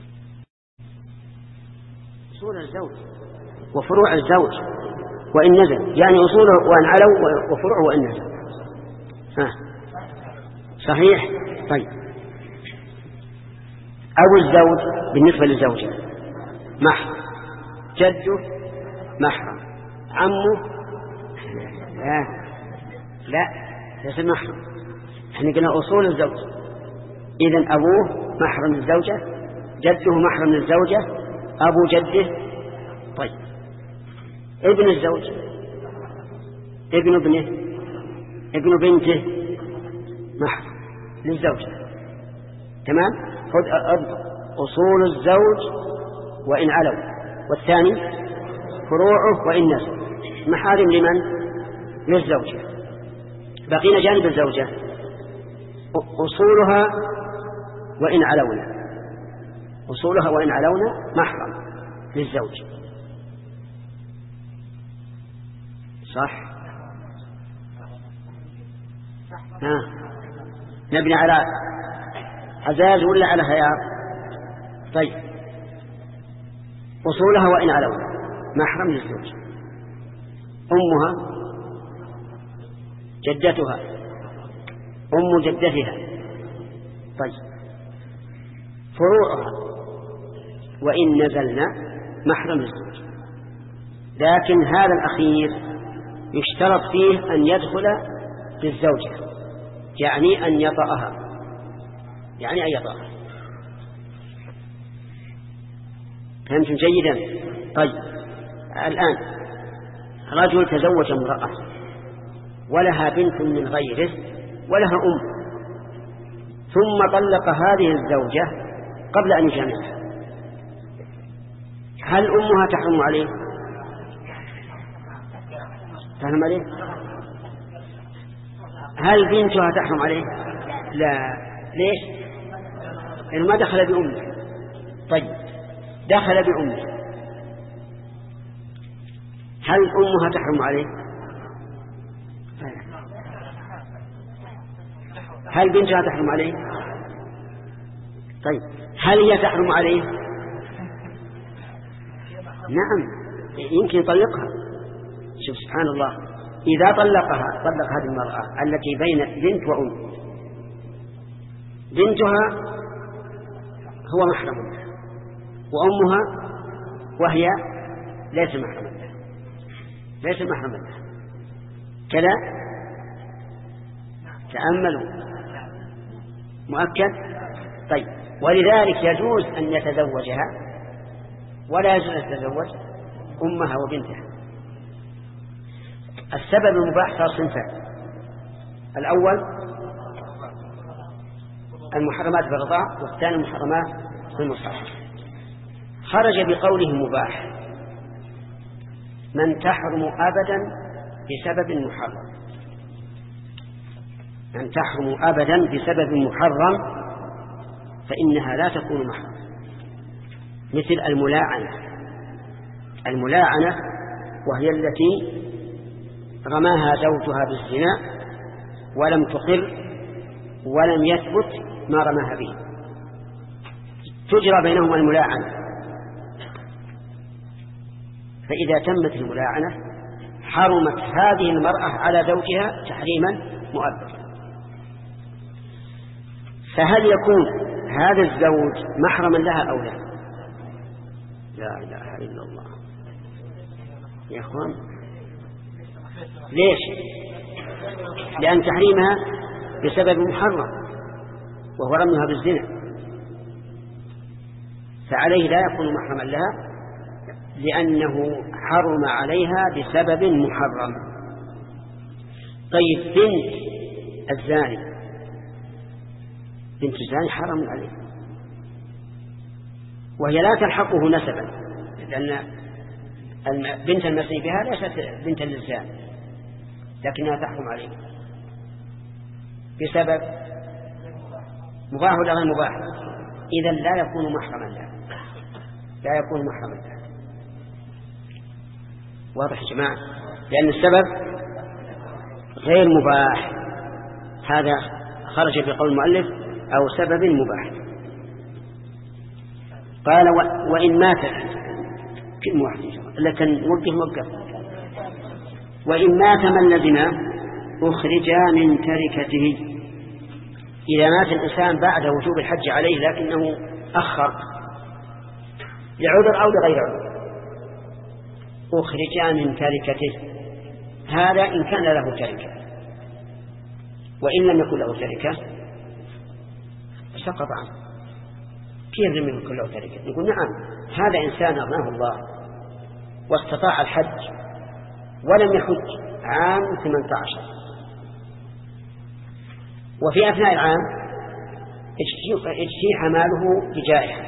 B: أصول الزوج وفروع الزوج وإن نزل، يعني أصوله وإن علوا وفروعه وإن نزل. ها صحيح. طيب أبو الزوج بالنسبة للزوجة محرم، جده محرم، عمه لا لا ليس محرم. احنا قلنا أصول الزوج، إذن أبوه محرم الزوجة، جده محرم الزوجة، أبو جده. طيب ابن الزوج ابن ابنه ابن بنته محرم للزوجة. تمام. خذ أصول الزوج وإن علوا، والثاني فروعه وإن نزل. محارم لمن؟ للزوجة. بقينا جانب الزوجة، أصولها وإن علونا، أصولها وإن علونا محرم للزوج. صح؟ ها نبني على عزاز ولا على خيار؟ طيب أصولها وإن علونا محرم للزوج. أمها جدتها أم جدتها. طيب فروعها وإن نزلنا محرم للزوج. لكن هذا الأخير يشترط فيه أن يدخل بالزوجة، يعني أن يطأها، يعني أن يطأها. فهمتم جيدا؟ طيب الآن رجل تزوج امرأة ولها بنت من غيره ولها أم، ثم طلق هذه الزوجة قبل أن يجامعها، هل أمها تحرم عليه؟ تحرم عليه؟ هل بنتها تحرم عليه؟ لا. ليش؟ لأنه ما دخل بأمه. طيب دخل بأمه، هل أمها تحرم عليه؟ هل بنتها تحرم عليه؟ طيب هل هي تحرم عليه؟ نعم يمكن يطلقها. شوف سبحان الله، إذا طلقها طلق هذه المرأة التي بين بنت وأم، بنتها هو محرم لها وأمها وهي ليس محرم لها، ليس محرم لها كذا. تأملوا مؤكد. طيب ولذلك يجوز أن يتزوجها ولا يجوز أن يتزوج أمها وبنتها. السبب المباح صار صنفان: الأول المحرمات بالرضاع، والثاني المحرمات بالمصاحبة. خرج بقوله مباح من تحرم أبدا بسبب محرم، من تحرم أبدا بسبب محرم فإنها لا تكون محرم، مثل الملاعنة. الملاعنة وهي التي رماها زوجها بالزنا ولم تقر ولم يثبت ما رماها به، تجرى بينهما الملاعنة. فإذا تمت الملاعنة حرمت هذه المرأة على زوجها تحريما مؤبدا. فهل يكون هذا الزوج محرما لها أو لا؟ لا إله إلا الله يا أخوان. ليش؟ لأن تحريمها بسبب محرم وهو رميها بالزنا، فعليه لا يكون محرما لها لأنه حرم عليها بسبب محرم. طيب بنت الزاني، بنت الزاني حرم عليه وهي لا تلحقه نسبا، لأن بنت المسيح بها ليست بنت للزاني لكنها تحرم عليه بسبب مباح ولا غير مباح. إذن لا يكون محرما له، لا يكون محرما له. واضح يا جماعة؟ لأن السبب غير مباح. هذا خرج بقول المؤلف أو سبب مباح. قال وإن مات، كلمة واحدة لكن وقف وقف. وإن مات من لزم أخرجا من تركته. إذا مات الإنسان بعد وجوب الحج عليه لكنه أخر لعذر أو لغير عذر أخرجا من تركته. هذا إن كان له تركة، وإن لم يكن له تركة سقط عنه. كيف لم يكن له تركة؟ نقول نعم، هذا إنسان أغناه الله واستطاع الحج ولم يحج عام ثمانية عشر، وفي أثناء العام اجتيح ماله بجائحة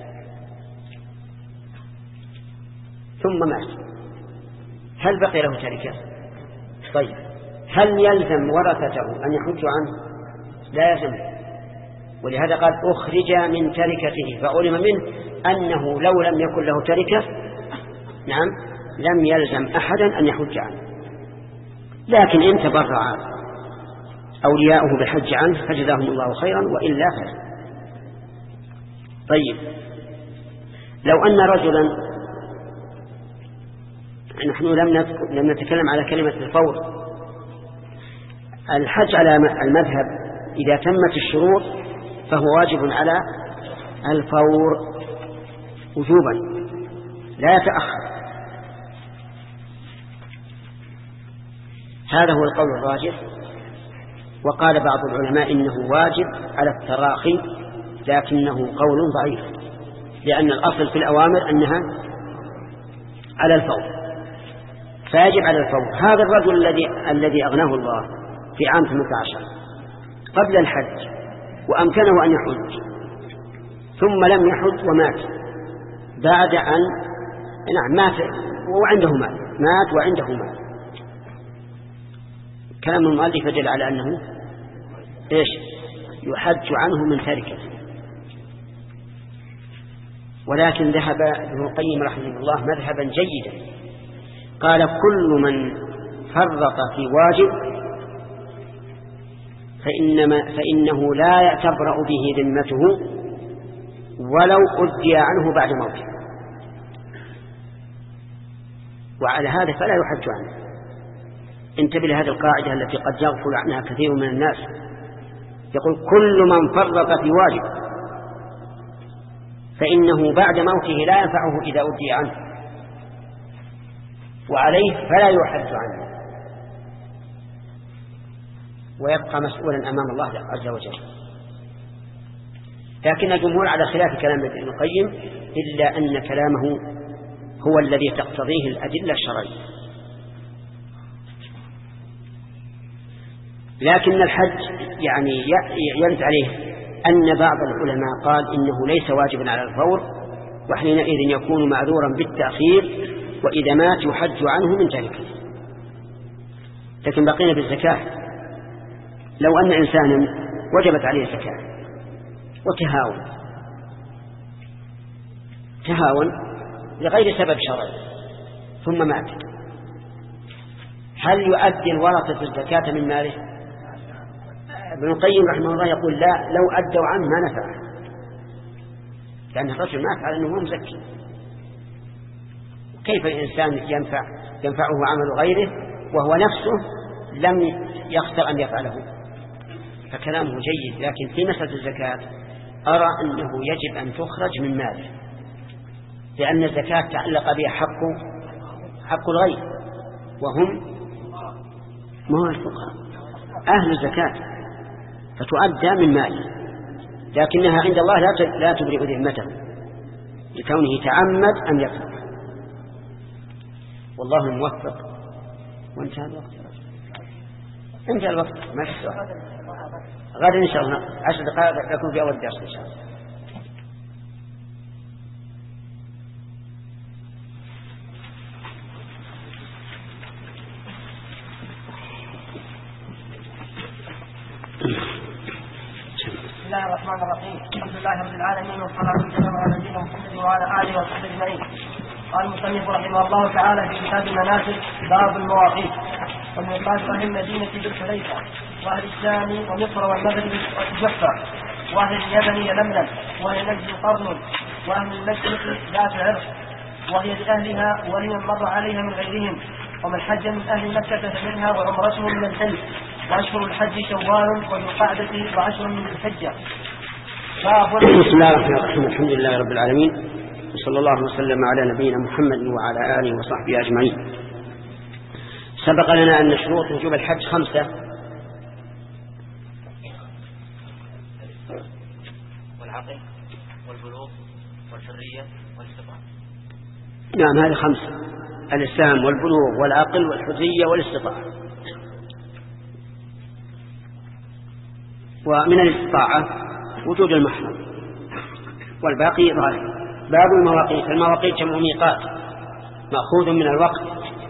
B: ثم مات، هل بقي له تركة؟ طيب هل يلزم ورثته أن يحجوا عنه؟ لا يلزم، ولهذا قال أخرج من تركته، فعلم منه أنه لو لم يكن له تركة نعم لم يلزم أحدا أن يحج عنه، لكن إن تبرع أولياؤه بالحج عنه فجزاهم الله خيرا وإلا فلا. طيب لو أن رجلا، نحن لم لم نتكلم على كلمة الفور، الحج على المذهب إذا تمت الشروط فهو واجب على الفور وجوبا لا يتأخر، هذا هو القول الراجح. وقال بعض العلماء إنه واجب على التراخي، لكنه قول ضعيف، لأن الأصل في الأوامر أنها على الفور، فيجب على الفور. هذا الرجل الذي الذي أغناه الله في عام ثمانية عشر قبل الحج وأمكنه أن يحج ثم لم يحج ومات بعد أن نعم مات وعنده مال، مات وعنده مال، كلام المؤلف يدل على أنه إيش يحج عنه من تركه. ولكن ذهب ابن القيم رحمه الله مذهبا جيدا، قال كل من فرط في واجب فإنما فإنه لا تبرأ به ذمته ولو أدي عنه بعد موته، وعلى هذا فلا يحج عنه. انتبه لهذه القاعدة التي قد يغفل عنها كثير من الناس، يقول كل من فرط في واجب فإنه بعد موته لا ينفعه إذا أدي عنه، وعليه فلا يحج عنه ويبقى مسؤولا أمام الله عز وجل. لكن الجمهور على خلاف كلام ابن القيم، إلا أن كلامه هو الذي تقتضيه الأدلة الشرعية. لكن الحج يعني يرد عليه أن بعض العلماء قال إنه ليس واجبا على الفور، وحينئذ يكون معذورا بالتأخير، وإذا مات يحج عنه من تركه. لكن بقينا بالزكاة، لو أن إنسانا وجبت عليه الزكاة وتهاون تهاون لغير سبب شرعي ثم مات، هل يؤدي الورثة الزكاة من ماله؟ ابن القيم رحمه الله يقول لا، لو أدوا عنه ما نفعه، لأن الرجل مات على أنه مزكي. كيف الإنسان ينفع ينفعه عمل غيره وهو نفسه لم يختر أن يفعله؟ فكلامه جيد، لكن في مسألة الزكاة أرى أنه يجب أن تخرج من ماله، لأن الزكاة تعلق بها حق حق الغير، وهم ما هو الفقراء أهل الزكاة، فتؤدى من ماله، لكنها عند الله لا تبرئ ذمته لكونه تعمد أن يفعل. والله الموفق. وانتهى الوقت، انتهى الوقت، ما في سؤال. غدا إن شاء الله عشر دقائق يكون في أول درس إن شاء الله.
A: بسم الله الرحمن الرحيم، الحمد لله رب العالمين، والصلاة والسلام على نبينا محمد وعلى آله وصحبه أجمعين. قال المصنف رحمه الله تعالى في كتاب المناسك باب المواقيت. والميقات أهل المدينة بالحليفة، وأهل الشام ومصر والمغرب والجحفة، وأهل اليمن يلملم، وأهل نجد قرن، وأهل المشرق ذات عرق، وهي لأهلها ولمن مر عليها من غيرهم، ومن حج من أهل مكة فمنها وعمرته من الحج. وأشهر الحج شوال وذو القعدة وعشر من الحجة.
B: بسم الله الرحمن الرحيم، الحمد لله رب العالمين، وصلى الله وسلم على نبينا محمد وعلى آله وصحبه أجمعين. سبق لنا أن شروط وجوب الحج خمسة،
C: والعقل والبلوغ والحرية والاستطاعة.
B: نعم هذه خمسة. الإسلام والبلوغ والعقل والحرية والاستطاعة. ومن الاستطاعة وجود المحرم والباقي ظاهر. باب المواقيت. المواقيت جمع ميقات مأخوذ من الوقت،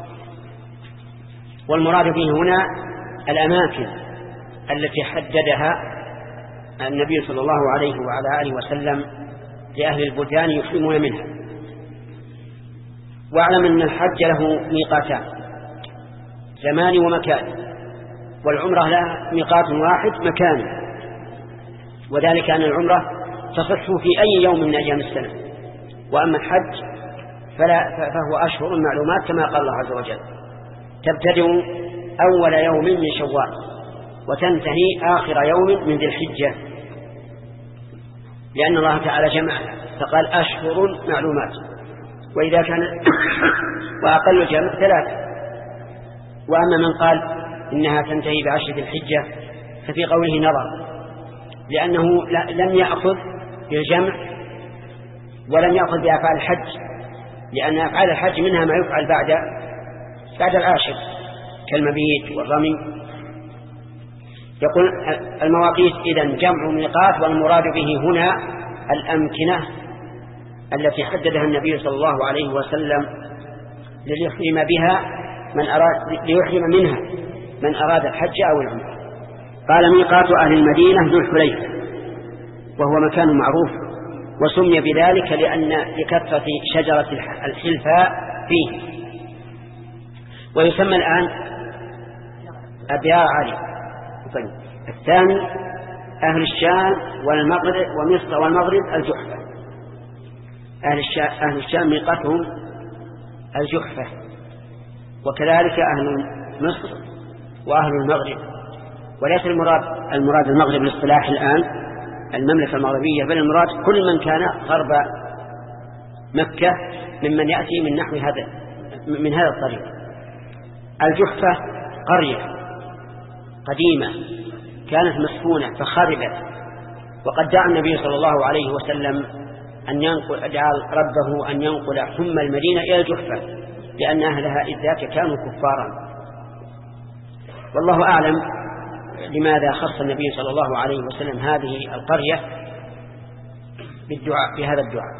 B: والمراد به هنا الأماكن التي حددها النبي صلى الله عليه وعلى آله وسلم لأهل البلدان يحرمون منها. واعلم أن الحج له ميقاتان، زمان ومكان، والعمرة لها ميقات واحد مكان، وذلك أن العمرة تصح في أي يوم من أيام السنة، وأما الحج فلا فهو أشهر معلومات كما قال الله عز وجل: تبتدئ أول يوم من شوال وتنتهي آخر يوم من ذي الحجة، لأن الله تعالى جمعها فقال أشهر معلومات، وإذا كان وأقل جمع ثلاثة. وأما من قال إنها تنتهي بعشر ذي الحجة ففي قوله نظر، لأنه لم يأخذ بالجمع ولم يأخذ بأفعال الحج، لأن أفعال الحج منها ما يفعل بعد بعد العاشر كالمبيت والرمي. يقول المواقيت إذن جمع ميقات، والمراد به هنا الأمكنة التي حددها النبي صلى الله عليه وسلم ليحرم بها من أراد ليحرم منها من أراد الحج أو العمرة. قال: ميقات أهل المدينة ذو الحليفة، وهو مكان معروف، وسمي بذلك لأن لكثرة شجرة الحلفاء فيه. ويسمى الآن أبيار علي. طيب. الثاني أهل الشام والمغرب ومصر والمغرب الجحفة. أهل الشام, أهل الشام ميقاتهم الجحفة، وكذلك أهل مصر وأهل المغرب. وليس المراد المراد المغرب الاصطلاح الآن المملكة المغربية، بل المراد كل من كان غرب مكة ممن يأتي من نحو هذا من هذا الطريق. الجحفة قرية قديمة كانت مسكونة فخربت، وقد دعا النبي صلى الله عليه وسلم أن ينقل دعا ربه أن ينقل حم المدينة إلى الجحفة، لأن أهلها إذ ذاك كانوا كفارا. والله أعلم لماذا خص النبي صلى الله عليه وسلم هذه القرية بالدعاء بهذا الدعاء.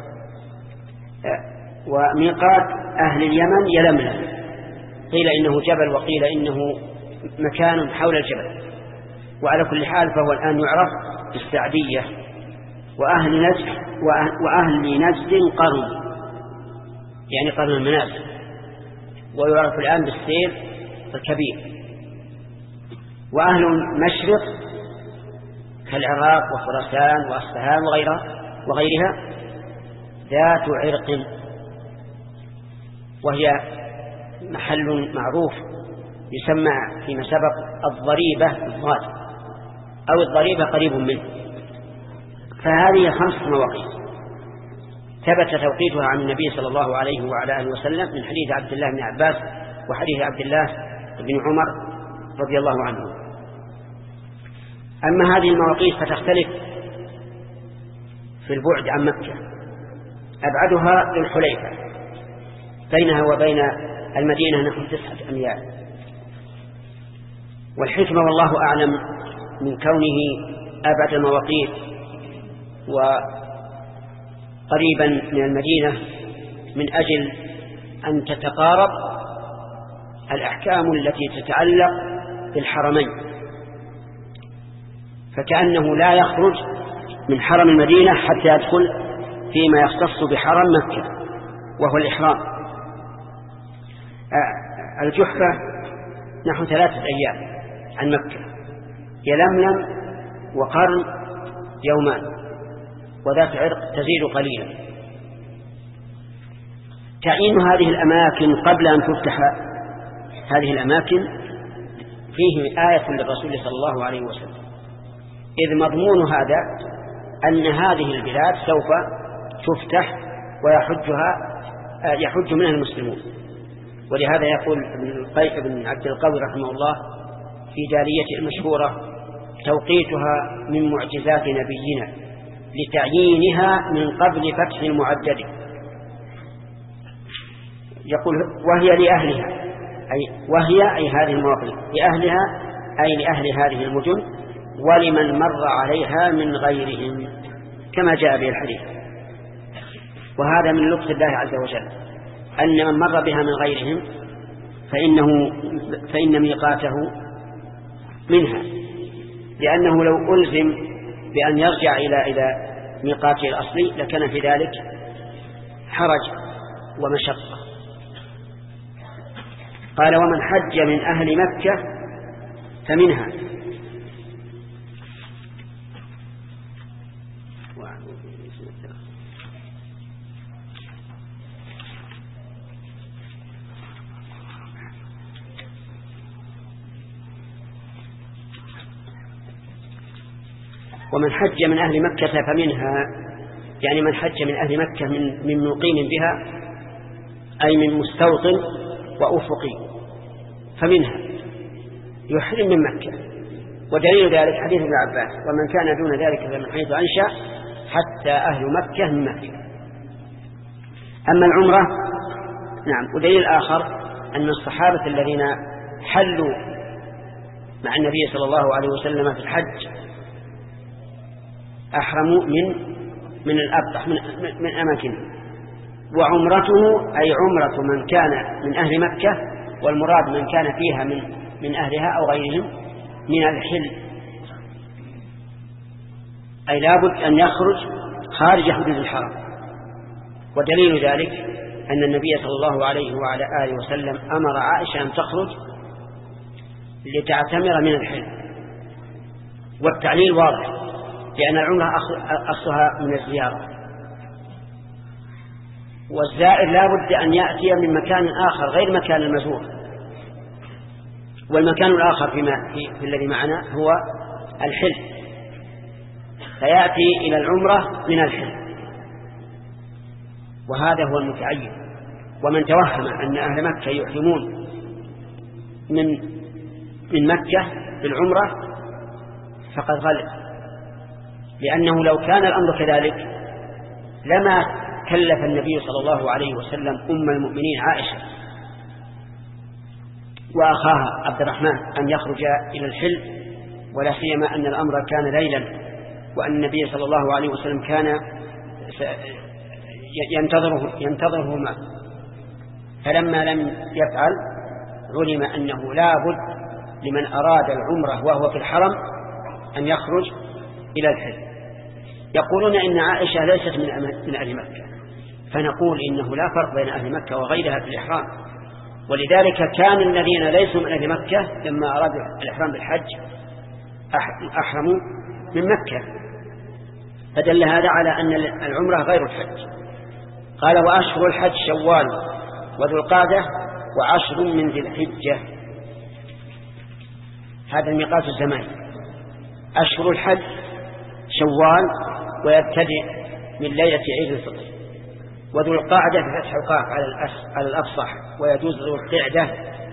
B: وميقات أهل اليمن يلملم، قيل إنه جبل وقيل إنه مكان حول الجبل، وعلى كل حال فهو الآن يعرف بالسعدية. وأهل نجد وأهل نجد قرن، يعني قرن المنازل، ويعرف الآن بالسير الكبير. وأهل المشرق كالعراق وخراسان وأصفهان وغيرها وغيرها ذات عرق، وهي محل معروف يسمى فيما سبق الضريبة الضاد أو الضريبة قريب منه. فهذه خمس مواقيت ثبت توقيتها عن النبي صلى الله عليه وعلى آله وسلم من حديث عبد الله بن عباس وحديث عبد الله بن عمر رضي الله عنه. أما هذه المواقيت فتختلف في البعد عن مكة. أبعدها للحليفة، بينها وبين المدينة نحو تسعة أميال. والحكمة والله أعلم من كونه أبعد المواقيت وقريبا من المدينة من أجل أن تتقارب الأحكام التي تتعلق بالحرمين، فكأنه لا يخرج من حرم المدينة حتى يدخل فيما يختص بحرم مكة وهو الإحرام. الجحفة نحو ثلاثة أيام عن مكة، يلملم وقرن يومان، وذات عرق تزيد قليلا. تعيين هذه الأماكن قبل أن تفتح هذه الأماكن فيه آية للرسول صلى الله عليه وسلم، إذ مضمون هذا أن هذه البلاد سوف تفتح ويحجها يحج منها المسلمون. ولهذا يقول ابن عبد القوي رحمه الله في جالية المشهورة: توقيتها من معجزات نبينا لتعيينها من قبل فتح المعدد. يقول وهي لأهلها، أي وهي أي هذه المواطن لأهلها أي لأهل هذه المدن ولمن مر عليها من غيرهم كما جاء به الحديث. وهذا من لطف الله عز وجل أن من مر بها من غيرهم فإنه فإن ميقاته منها، لأنه لو ألزم بأن يرجع إلى إلى ميقاته الأصلي لكان في ذلك حرج ومشقة. قال ومن حج من أهل مكة فمنها ومن حج من أهل مكة فمنها، يعني من حج من أهل مكة من من مقيم بها أي من مستوطن وأفقي فمنها يحرم من مكة. ودليل ذلك حديث ابن عباس ومن كان دون ذلك فمن حيث أنشأ حتى أهل مكة من مكة. أما العمرة نعم. ودليل آخر أن الصحابة الذين حلوا مع النبي صلى الله عليه وسلم في الحج أحرموا من من الأبطح من, من أماكنه. وعمرته أي عمرة من كان من أهل مكة، والمراد من كان فيها من من أهلها أو غيرهم من الحل، أي لابد أن يخرج خارج حدود الحرم. ودليل ذلك أن النبي صلى الله عليه وعلى آله وسلم أمر عائشة أن تخرج لتعتمر من الحل. والتعليل واضح لأن العمرة أصلها من الزيارة، والزائر لا بد أن يأتي من مكان آخر غير مكان المزور. والمكان الآخر فيما في, في الذي معنا هو الحل، فيأتي إلى العمرة من الحل، وهذا هو المتعين. ومن توهم أن أهل مكة يحرمون من من مكة بالعمرة فقد غلط، لأنه لو كان الأمر كذلك لما كلف النبي صلى الله عليه وسلم أم المؤمنين عائشة وأخاها عبد الرحمن أن يخرج إلى الحل، ولا سيما أن الأمر كان ليلا وأن النبي صلى الله عليه وسلم كان ينتظره ينتظرهما. فلما لم يفعل علم أنه لا بد لمن أراد العمرة وهو في الحرم أن يخرج إلى الحل. يقولون إن عائشة ليست من أهل مكة، فنقول إنه لا فرق بين أهل مكة وغيرها في الإحرام. ولذلك كان الذين ليسوا من أهل مكة لما أرادوا الإحرام بالحج أحرموا من مكة، فدل هذا على أن العمرة غير الحج. قال وأشهر الحج شوال وذو القعدة وعشر من ذي الحجة. هذا الميقات الزماني. أشهر الحج شوال ويبتدئ من ليلة عيد الفطر، وذو القعدة بفتح القاف على الأفصح ويجوز ذو القعدة،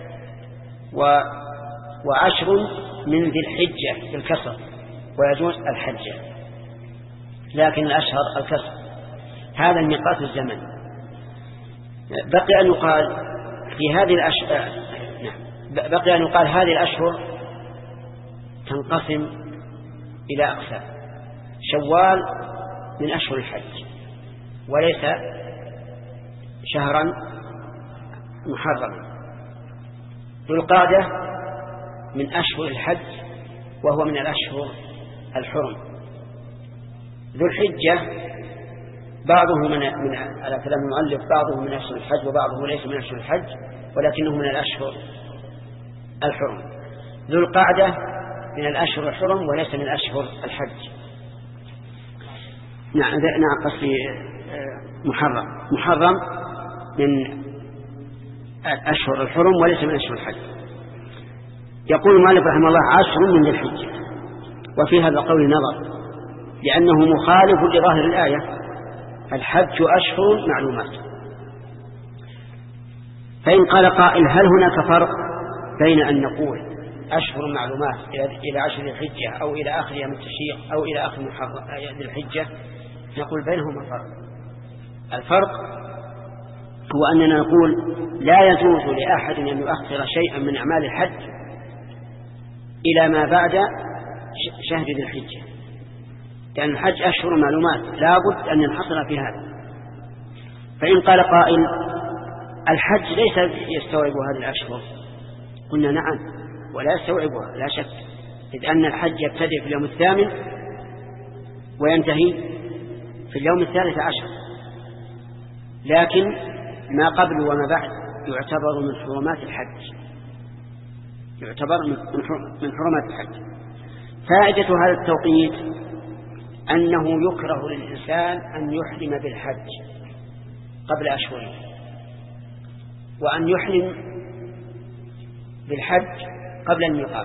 B: وعشر من ذي الحجة بالكسر ويجوز الحجة، لكن الأشهر الكسر. هذا الميقات الزمني. بقي أن يقال في هذه الأشهر بقي أن يقال هذه الأشهر تنقسم إلى أقسام. شوال من أشهر الحج وليس شهرا محرما. ذو القعدة من أشهر الحج وهو من الأشهر الحرم. ذو الحجة بعضه من, من على كلام المؤلف بعضه من أشهر الحج وبعضه ليس من أشهر الحج ولكنه من الأشهر الحرم. ذو القعدة من الأشهر الحرم وليس من أشهر الحج. نعم نعم قصدي محرم محرم من أشهر الحرم وليس من أشهر الحج. يقول المؤلف رحمه الله عشر من ذي الحجة، وفي هذا القول نظر لأنه مخالف لظاهر الآية الحج أشهر معلومات. فإن قال قائل هل هناك فرق بين أن نقول أشهر معلومات إلى عشر ذي الحجة أو إلى آخر أيام التشريق أو إلى آخر ذي الحجة؟ نقول بينهما فرق. الفرق هو أننا نقول لا يجوز لأحد أن يؤخر شيئا من أعمال الحج إلى ما بعد شهر ذي الحجة، لأن الحج أشهر معلومات لا بد أن ينحصر في هذا. فإن قال قائل الحج ليس يستوعب هذه الأشهر، قلنا نعم ولا يستوعبها لا شك، إذ أن الحج يبتدئ في اليوم الثامن وينتهي في اليوم الثالث عشر، لكن ما قبل وما بعد يعتبر من حرمات الحج، يعتبر من حرمات الحج. فائدة هذا التوقيت أنه يكره للإنسان أن يحرم بالحج قبل أشهر، وأن يحرم بالحج قبل الميقات.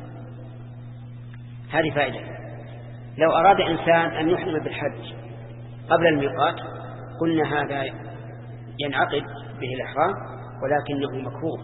B: هذه فائدة. لو أراد إنسان أن يحرم بالحج قبل الميقات قلنا هذا ينعقد به الإحرام ولكنه مكروه،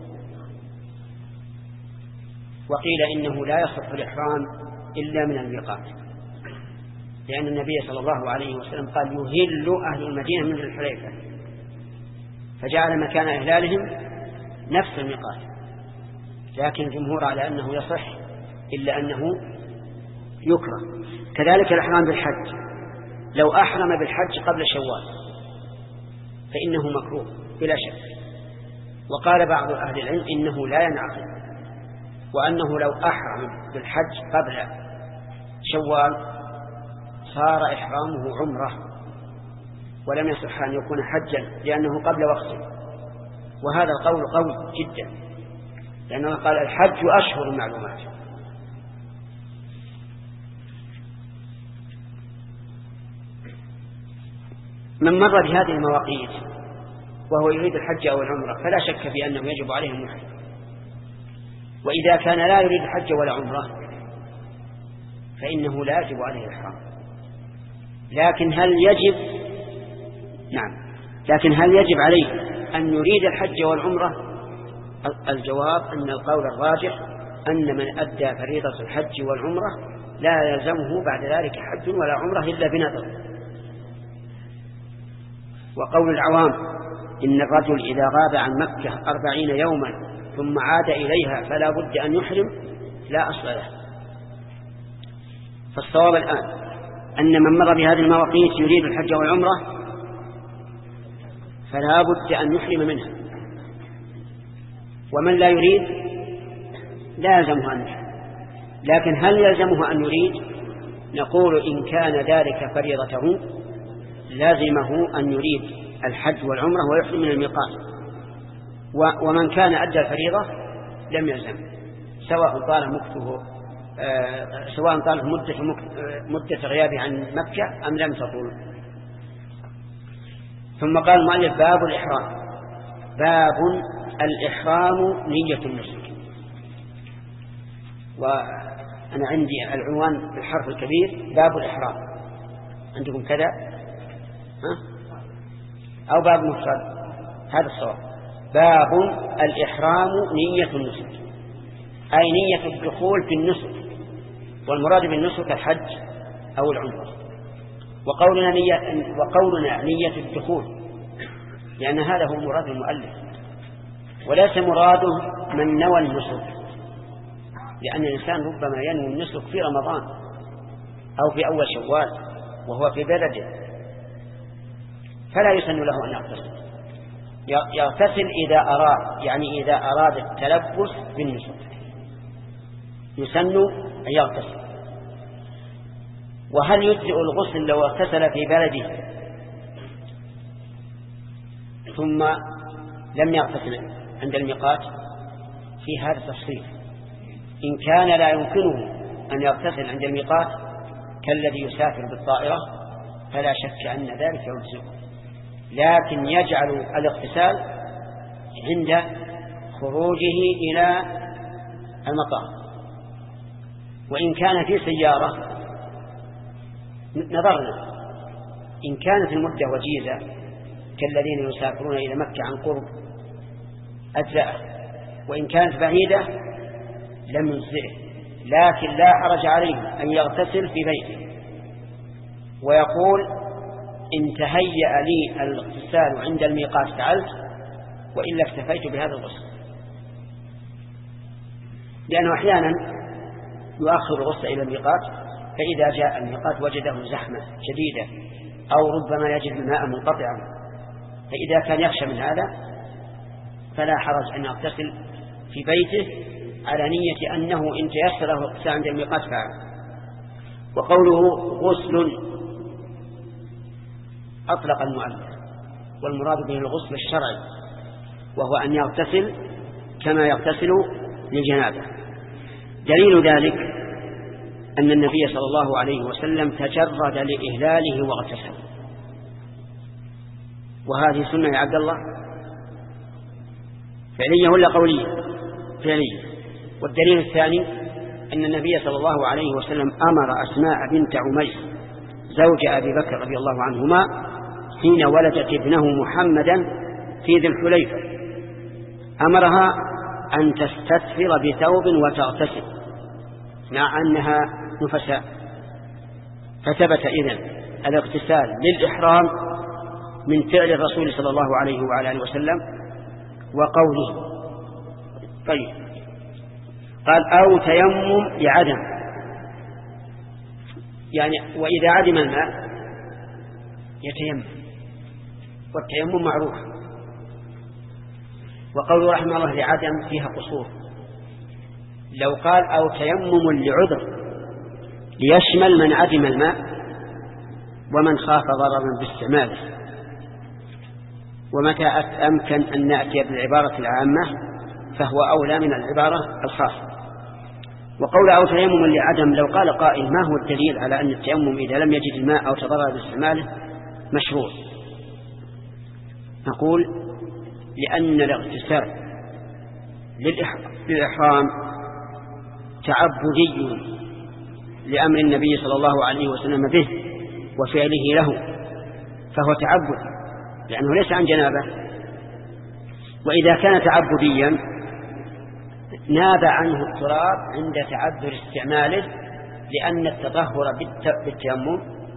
B: وقيل إنه لا يصح الإحرام إلا من الميقات، لأن النبي صلى الله عليه وسلم قال يهل أهل المدينة من الحليفة، فجعل مكان إهلالهم نفس الميقات، لكن الجمهور على أنه يصح إلا أنه يكره. كذلك الإحرام بالحج، لو أحرم بالحج قبل شوال فإنه مكروه بلا شك. وقال بعض أهل العلم إنه لا ينعقد، وأنه لو أحرم بالحج قبل شوال صار إحرامه عمره ولم يصح أن يكون حجا لأنه قبل وقته. وهذا القول قوي جدا، لأنه قال الحج أشهر معلومات. من مر بهذه المواقيت وهو يريد الحج أو العمرة فلا شك في أنه يجب عليه المحرم، وإذا كان لا يريد الحج ولا عمرة فإنه لا يجب عليه الإحرام. لكن هل يجب نعم لكن هل يجب عليه أن يريد الحج والعمرة؟ الجواب أن القول الراجح أن من أدى فريضة الحج والعمرة لا يلزمه بعد ذلك حج ولا عمرة إلا بنذر. وقول العوام إن الرجل إذا غاب عن مكة أربعين يوما ثم عاد إليها فلا بد أن يحرم لا أصل له. فالصواب الآن أن من مر بهذه المواقيت يريد الحج والعمرة فلا بد أن يحرم منها، ومن لا يريد لا يلزمه أن يحرم. لكن هل يلزمه أن يريد؟ نقول إن كان ذلك فريضته لازمه أن يريد الحج والعمرة ويحرم من الميقات، ومن كان أدى الفريضة لم يلزم، سواء طال مكته آه سواء طالت مدة, مدة غيابه عن مكة أم لم تطول. ثم قال المؤلف باب الإحرام. باب الإحرام نية النسك. وأنا عندي العنوان بالحرف الكبير باب الإحرام، عندكم كذا ها؟ أو باب مفرد؟ هذا الصواب. باب الإحرام نية النسك، أي نية الدخول في النسك، والمراد بالنسك الحج أو العمرة. وقولنا نية, وقولنا نية الدخول لأن هذا هو مراد المؤلف، وليس مراده من نوى النسك، لأن الإنسان ربما ينوي النسك في رمضان أو في أول شوال وهو في بلده، فلا يسن له أن يغتسل. يغتسل إذا أراد، يعني إذا أراد التلبس بالنسك يسن أن يغتسل. وهل يجزئ الغسل لو اغتسل في بلده ثم لم يغتسل عند الميقات؟ في هذا التفصيل. إن كان لا يمكنه أن يغتسل عند الميقات كالذي يسافر بالطائرة فلا شك أن ذلك يجزئه، لكن يجعل الاغتسال عند خروجه إلى المطار. وإن كان في سيارة نظرنا، إن كانت المدة وجيزة كالذين يسافرون إلى مكة عن قرب أجزاء، وإن كانت بعيدة لم يجزئه، لكن لا حرج عليه أن يغتسل في بيته ويقول إن تهيأ لي الاغتسال عند الميقات فعلت، وإلا اكتفيت بهذا الغسل، لأنه أحيانا يؤخر الغسل إلى الميقات، فإذا جاء الميقات وجده زحمة شديدة أو ربما يجد الماء منقطعا، فإذا كان يخشى من هذا فلا حرج أن يغتسل في بيته على نية أنه إن تيسر له اغتسال عند الميقات فعل. وقوله غسل أطلق المؤلف، والمراد به الغسل الشرعي، وهو أن يغتسل كما يغتسل للجنابة. دليل ذلك أن النبي صلى الله عليه وسلم تجرد لإهلاله واغتسل، وهذه سنة يا عبد الله فعلية ولا قولية؟ فعلية. والدليل الثاني أن النبي صلى الله عليه وسلم أمر أسماء بنت عميس زوج أبي بكر رضي الله عنهما حين ولدت ابنه محمدا في ذي الحليفة، أمرها أن تستثفر بثوب وتغتسل مع أنها نفساء، فثبت إذن الاغتسال للإحرام من فعل الرسول صلى الله عليه وعلى آله وسلم وقوله. طيب، قال أو تيمم لعدم، يعني وإذا عدم الماء يتيمم، والتيمم معروف. وقوله رحمه الله لعدم فيها قصور، لو قال أو تيمم لعذر ليشمل من عدم الماء ومن خاف ضررا باستعماله، ومتى أمكن أن نأتي بالعبارة العامة فهو أولى من العبارة الخاصة. وقول أو تيمم لعدم، لو قال قائل ما هو الدليل على أن التيمم إذا لم يجد الماء أو تضرر باستعماله مشروع؟ نقول لأن الاغتسال للإحرام تعبدي لأمر النبي صلى الله عليه وسلم به وفعله له، فهو تعبد لأنه ليس عن جنابه. وإذا كان تعبديا ناب عنه التراب عند تعذر استعماله، لأن التطهر بالتيمم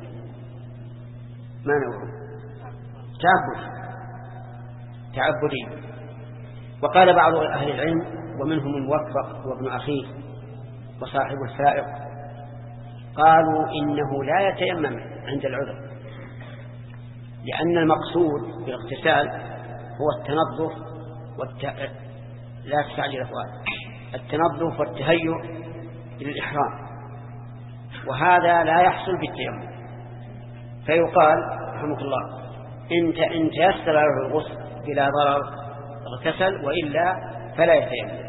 B: ما نوع تعبد تعبدي. وقال بعض أهل العلم ومنهم الموفق وابن أخيه وصاحب السائق قالوا إنه لا يتيمم عند العذر، لأن المقصود بالاغتسال هو التنظف والت... لا تستعجل أفوال التنظف والتهيؤ للإحرام، وهذا لا يحصل بالتيمم. فيقال رحمك الله إن إن تيسر له الغسل بلا ضرر اغتسل، وإلا فلا يتيمم.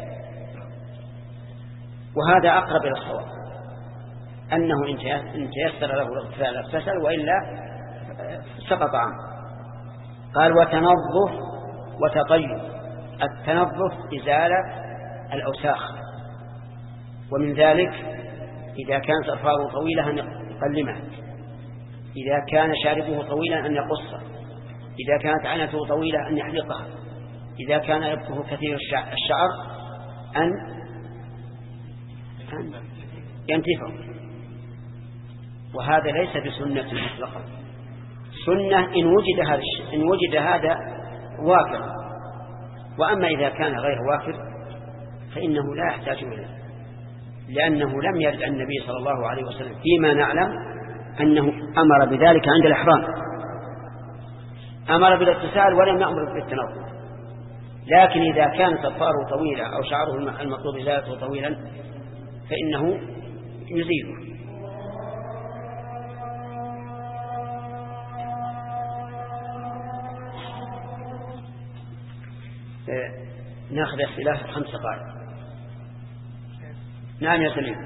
B: وهذا أقرب إلى الصواب، أنه إن تيسر له الاغتسال اغتسل، وإلا سقط عنه. قال وتنظف وتطيب، التنظف إزالة الأوساخ، ومن ذلك إذا كانت أظفاره طويلة أن يقلمها، إذا كان شاربه طويلا أن يقصه، إذا كانت عنته طويلة أن يحلقها، إذا كان يبقه كثير الشعر أن ينتفه. وهذا ليس بسنة مطلقة، سنة إن وجد هذا إن وجد هذا وافر، وأما إذا كان غير وافر فإنه لا يحتاج إليه، لأنه لم يرد عن النبي صلى الله عليه وسلم فيما نعلم أنه أمر بذلك عند الإحرام، أمر بالاغتسال ولم يأمر بالتنظف. لكن إذا كانت أظفاره طويلة أو شعره المطلوب إزالته طويلا فإنه يزيله. ناخذ أسئلة خمس دقائق. نعم يا سليم.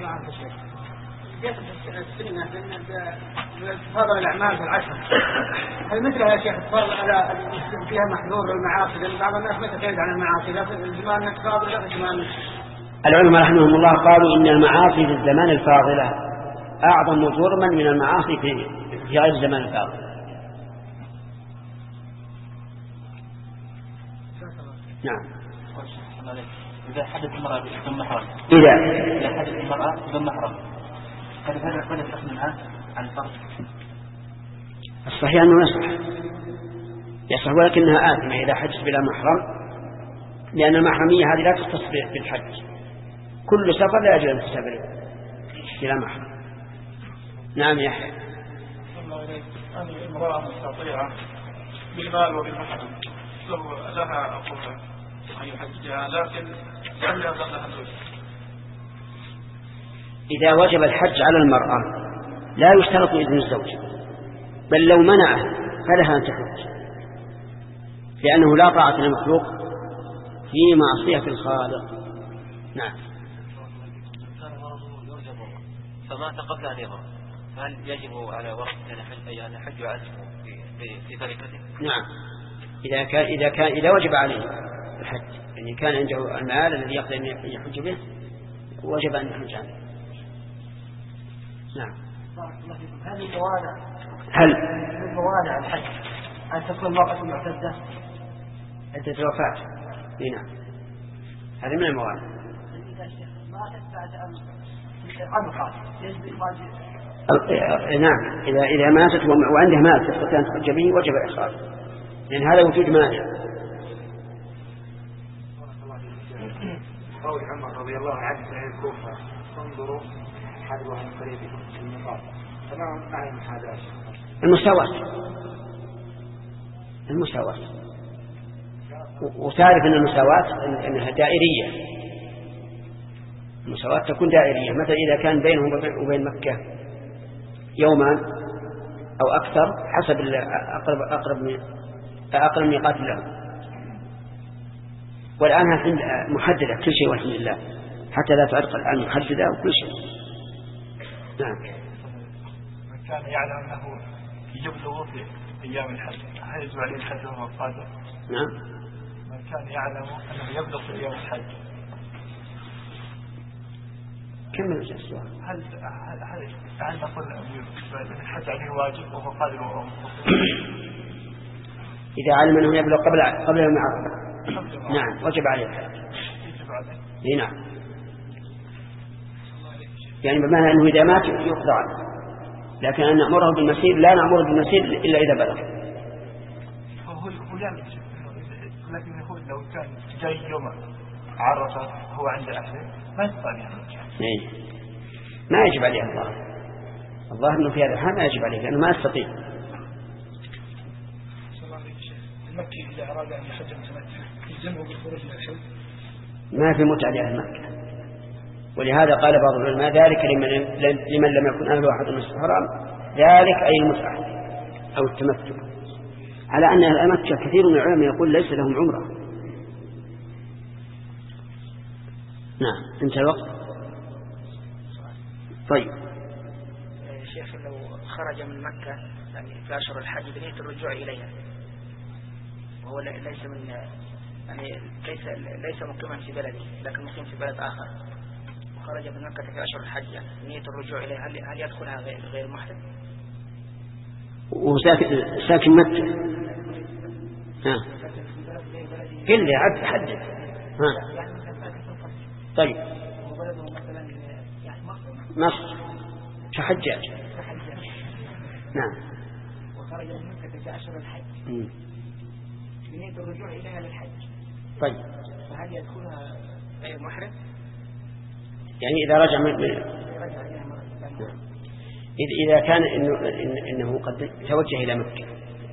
A: السنة فضل الأعمال في العشر، هل مثلها يا شيخ تفضل على فيها محظور المعاصي؟ لأن بعض الناس ما تكلم عن المعاصي، لكن الزمان الفاضل لا الزمان.
B: العلماء رحمهم الله قالوا إن المعاصي في الزمان الفاضلة أعظم جرما من المعاصي في في غير الزمان الفاضل. نعم.
D: إذا حدث المرأة بدون محرم
B: إذا
D: إذا حدث المرأة بدون محرم هل هذا قد يستخدمها عن الفرق؟
B: الصحيح أنه يصح، يصح، ولكنها آثمة إذا حجت بلا محرم، لأن المحرمية هذه لا تختص بالحج، كل سفر لا يجوز أن تسافر بلا محرم. نعم يا يحيى.
E: هذه امرأة مستطيعة بالمال وبالمحرم لها أقوى أن يحجها، لكن لم يظن لها الوجه.
B: إذا وجب الحج على المرأة لا يشترط إذن الزوج، بل لو منعه فلها أن تحج، لأنه لا طاعة للمخلوق في معصية الخالق. نعم.
D: فمات قبل أن يظهر، هل يجب على وقت أن يحج عنه في تركته؟
B: نعم، إذا كان إذا كان إذا وجب عليه الحج، يعني كان عنده المال الذي يقدر أن يحج به، وجب أن يحج عنه. نعم.
A: هل الموانع
B: هل
A: الموانع الحج أن تكون المرأة معتدة؟
B: عدة الوفاة. نعم، هذه من الموانع. نعم، إذا إذا ماتت وعندها مال تستطيع أن تحج به وجب إخراج، لأن هذا وجود مانع.
F: قول عمر رضي الله عنه في الكوفة: انظروا حدوهم قريبهم في النقاط. فما معنى هذا؟
B: المساواة. المساواة وتعرف أن المساواة أنها دائرية. المساواة تكون دائرية، مثلا إذا كان بينهم وبين مكة يوما أو أكثر حسب أقرب أقرب من أقرب ميقات لهم، والآن محددة كل شيء والحمد لله، حتى لا تعرق الآن محددة وكل شيء. نعم.
E: من كان يعلم أنه يبلغ في أيام الحج هل يجب عليه الحج وهو قادر؟
B: نعم.
E: من كان يعلم أنه يبلغ في أيام الحج،
B: كمل السؤال.
E: هل هل هل نقول أن الحج عليه واجب وهو قادر وهو
B: إذا علم أنه يبلغ قبل قبل يوم عرفة؟ نعم، وجب عليه الحج.
E: يجب عليه.
B: نعم، يعني بمعنى أنه إذا مات يقضى عنه، لكن أن نأمره بالمسير لا نأمره بالمسير إلا إذا بلغ.
E: هو هو يعني لكن هو لو كان جاي يوم عرفة هو عند أهله ما يستطيع يعني.
B: ما يجب عليه الله. الله إنه في هذا الحال ما يجب عليه لأنه ما يستطيع.
E: المكي إذا أراد أن يحج متمتع يلزمه بالخروج من الحج؟
B: ما في متعة لأهل مكة، ولهذا قال بعض العلماء ذلك لمن, لمن لم يكن أهله أحد من الحرام، ذلك أي المتعة أو التمتع، على أن أهل مكة كثير من العلماء يقول ليس لهم عمرة. نعم، انتهى الوقت. طيب
G: شيخ، لو خرج من مكة يعني في أشهر الحج بنية الرجوع إليها وهو ليس من يعني ليس ليس مقيما في بلده لكن مقيم في بلد آخر، وخرج من مكة في أشهر الحج يعني بنية الرجوع إليها، هل هل يدخلها غير غير محرم؟
B: وساكن ساكن مكة. ها قل لي عد حدد. ها طيب مصر كحجاج. نعم.
G: وخرج من مكة في أشهر الحج بنية الرجوع إليها للحج.
B: طيب
G: فهل يدخلها غير محرم؟
B: يعني إذا رجع من إذا كان إنه, إنه قد توجه إلى مكة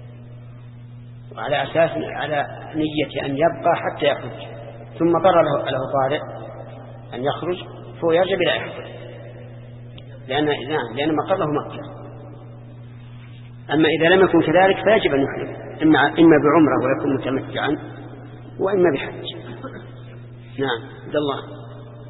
B: وعلى أساس على نية أن يبقى حتى يخرج، ثم قرر له طارئ أن يخرج فهو يرجع بلا يحفظ، لأن لأن مقره مكة. أما إذا لم يكن كذلك فيجب أن يحرم، إما إما بعمرة ويكون متمتعا، وإما بحج. نعم. عبد الله.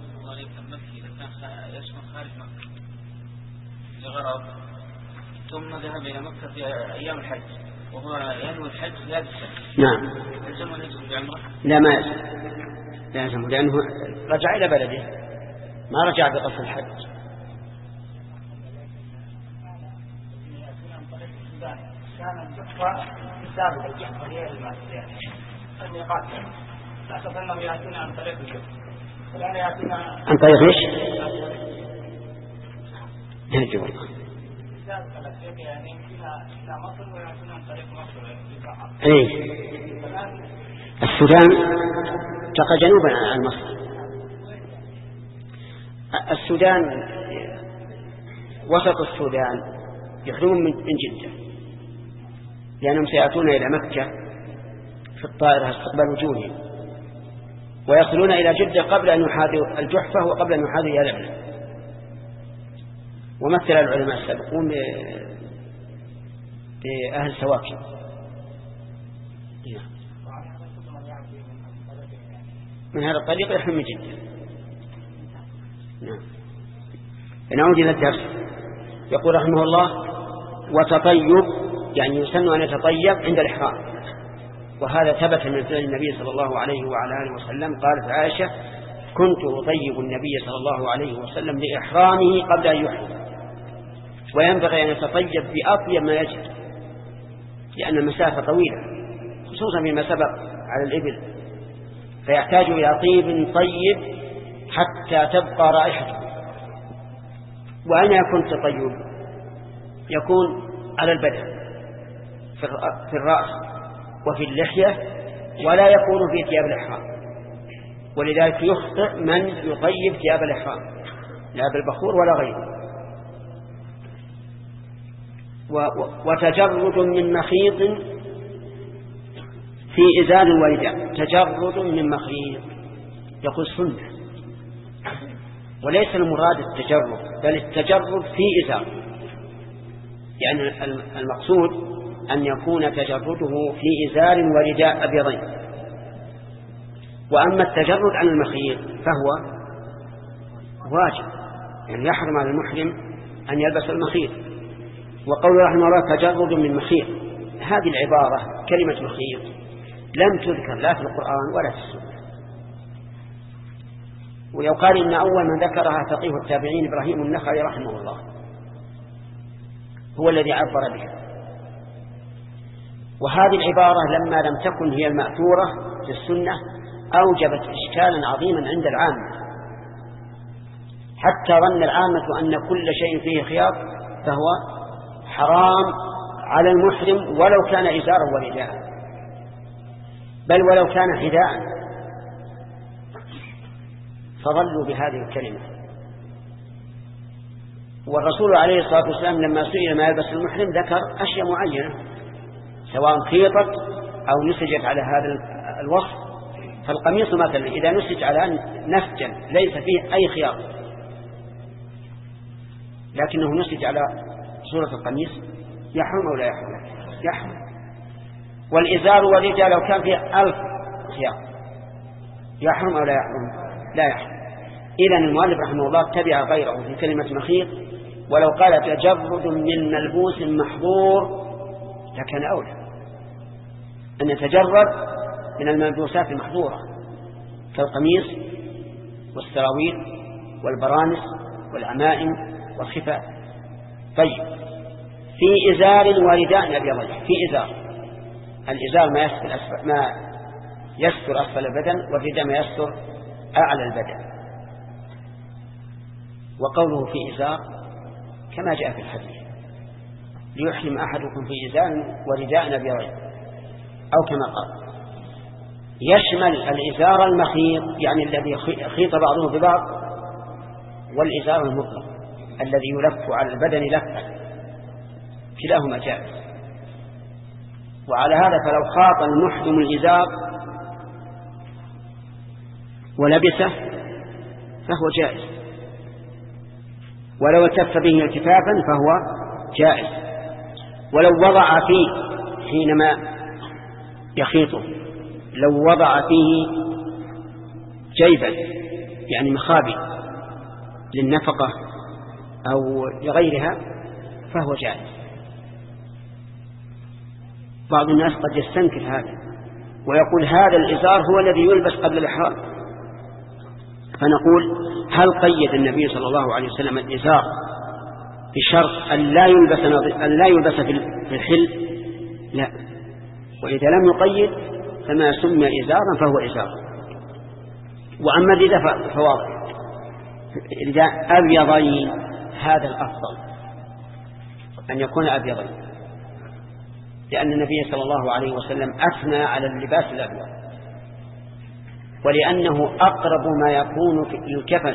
D: لغرض ثم ذهب إلى مكة في أيام الحج وهو ينوي الحج لابسا.
B: نعم.
D: يلزمه أن يدخل بعمرة؟
B: لا ما يلزم، لا يلزم، لأنه رجع إلى بلده ما رجع بقصد الحج.
G: كان الجحفة سابقا وهي الميقات، لا تظنهم يأتون عن طريق الجحفة والآن يأتون
B: عن طريق ايش؟ يرجو
G: يعني إلى مصر ويأتون عن طريق مصر.
B: إيه السودان تقع جنوبا عن مصر. السودان وسط السودان يخرجون من جدة لأنهم سيأتون إلى مكة في الطائرة استقبال وجوههم ويصلون إلى جدة قبل أن يحاذوا الجحفة وقبل أن يحاذوا يلبنة. ومثل العلماء السابقون بأهل سواكن. من هذا الطريق يحرم من جدة. نعم. نعود إلى الدرس. يقول رحمه الله وتطيب يعني يسن أن يتطيب عند الإحرام، وهذا ثبت من فعل النبي صلى الله عليه وعلى آله وسلم. قالت عائشة كنت أطيب النبي صلى الله عليه وسلم لإحرامه قبل أن يحرم. وينبغي أن يتطيب بأطيب ما يجب لأن المسافة طويلة خصوصا فيما سبق على الإبل، فيحتاج إلى طيب طيب حتى تبقى رائحته. وأين يكون التطيب؟ يكون على البدن في الرأس وفي اللحية، ولا يكون في ثياب الإحرام. ولذلك يخطئ من يطيب ثياب الإحرام لا بالبخور ولا غيره. وتجرد من مخيط في إزار ورداء. تجرد من مخيط يقول سنة، وليس المراد التجرد بل التجرد في إزار، يعني المقصود أن يكون تجرده في إزار ورداء أبيضين. وأما التجرد عن المخيط فهو واجب، يعني يحرم على المحرم أن يلبس المخيط. وقول رحمه الله تجرد من مخيط، هذه العبارة كلمة مخيط لم تذكر لا في القرآن ولا في السنة. ولو قال إن أول من ذكرها فقيه التابعين إبراهيم النخعي رحمه الله هو الذي عبر بها. وهذه العبارة لما لم تكن هي المأثورة في السنة أوجبت إشكالا عظيما عند العامة، حتى ظن العامة أن كل شيء فيه خياط فهو حرام على المحرم ولو كان إزارا ورداء، بل ولو كان حذاء، فظلوا بهذه الكلمة. والرسول عليه الصلاة والسلام لما سئل ما يلبس المحرم ذكر أشياء معينة سواء خيطت أو نسجت على هذا الوصف. فالقميص مثلا إذا نسج على نسجا ليس فيه أي خياط لكنه نسج على صورة القميص يحرم أو لا يحرم؟ يحرم. والإزار والرداء لو كان فيه ألف خياط يحرم أو لا يحرم؟ لا يحرم. إذن المؤلف رحمه الله تبع غيره في كلمة مخيط، ولو قال تجرد من ملبوس محظور لكان أولى أن يتجرد من الملبوسات المحظورة كالقميص والسراويل والبرانس والعمائم والخفاف. طيب في إزار ورداء أبيضين. في إزار، الإزار ما يستر أسفل, ما يستر أسفل البدن، والرداء ما يستر أعلى البدن. وقوله في إزار كما جاء في الحديث ليحرم أحدكم في إزار ورداء أبيضين أو كما قال. يشمل الإزار المخيط يعني الذي خيط بعضه ببعض، والإزار المطلق الذي يلف على البدن لفة، كلاهما جائز. وعلى هذا فلو خاط المحرم الإزار ولبسه فهو جائز، ولو التف به التفافا فهو جائز، ولو وضع فيه حينما يخيطه لو وضع فيه جيبا يعني مخابئ للنفقة أو لغيرها فهو جائز. بعض الناس قد يستنكر هذا ويقول هذا الإزار هو الذي يلبس قبل الإحرام، فنقول هل قيد النبي صلى الله عليه وسلم الإزار بشرط أن لا يلبس أن لا يلبس في الحل؟ لا. وإذا لم يقيد فما سمي إزارا فهو إزار. وأما الرداء فواضح، رداء أبيضين هذا الأفضل أن يكون أبيضين، لأن النبي صلى الله عليه وسلم أثنى على اللباس الأبيض، ولأنه أقرب ما يكون في الكفن.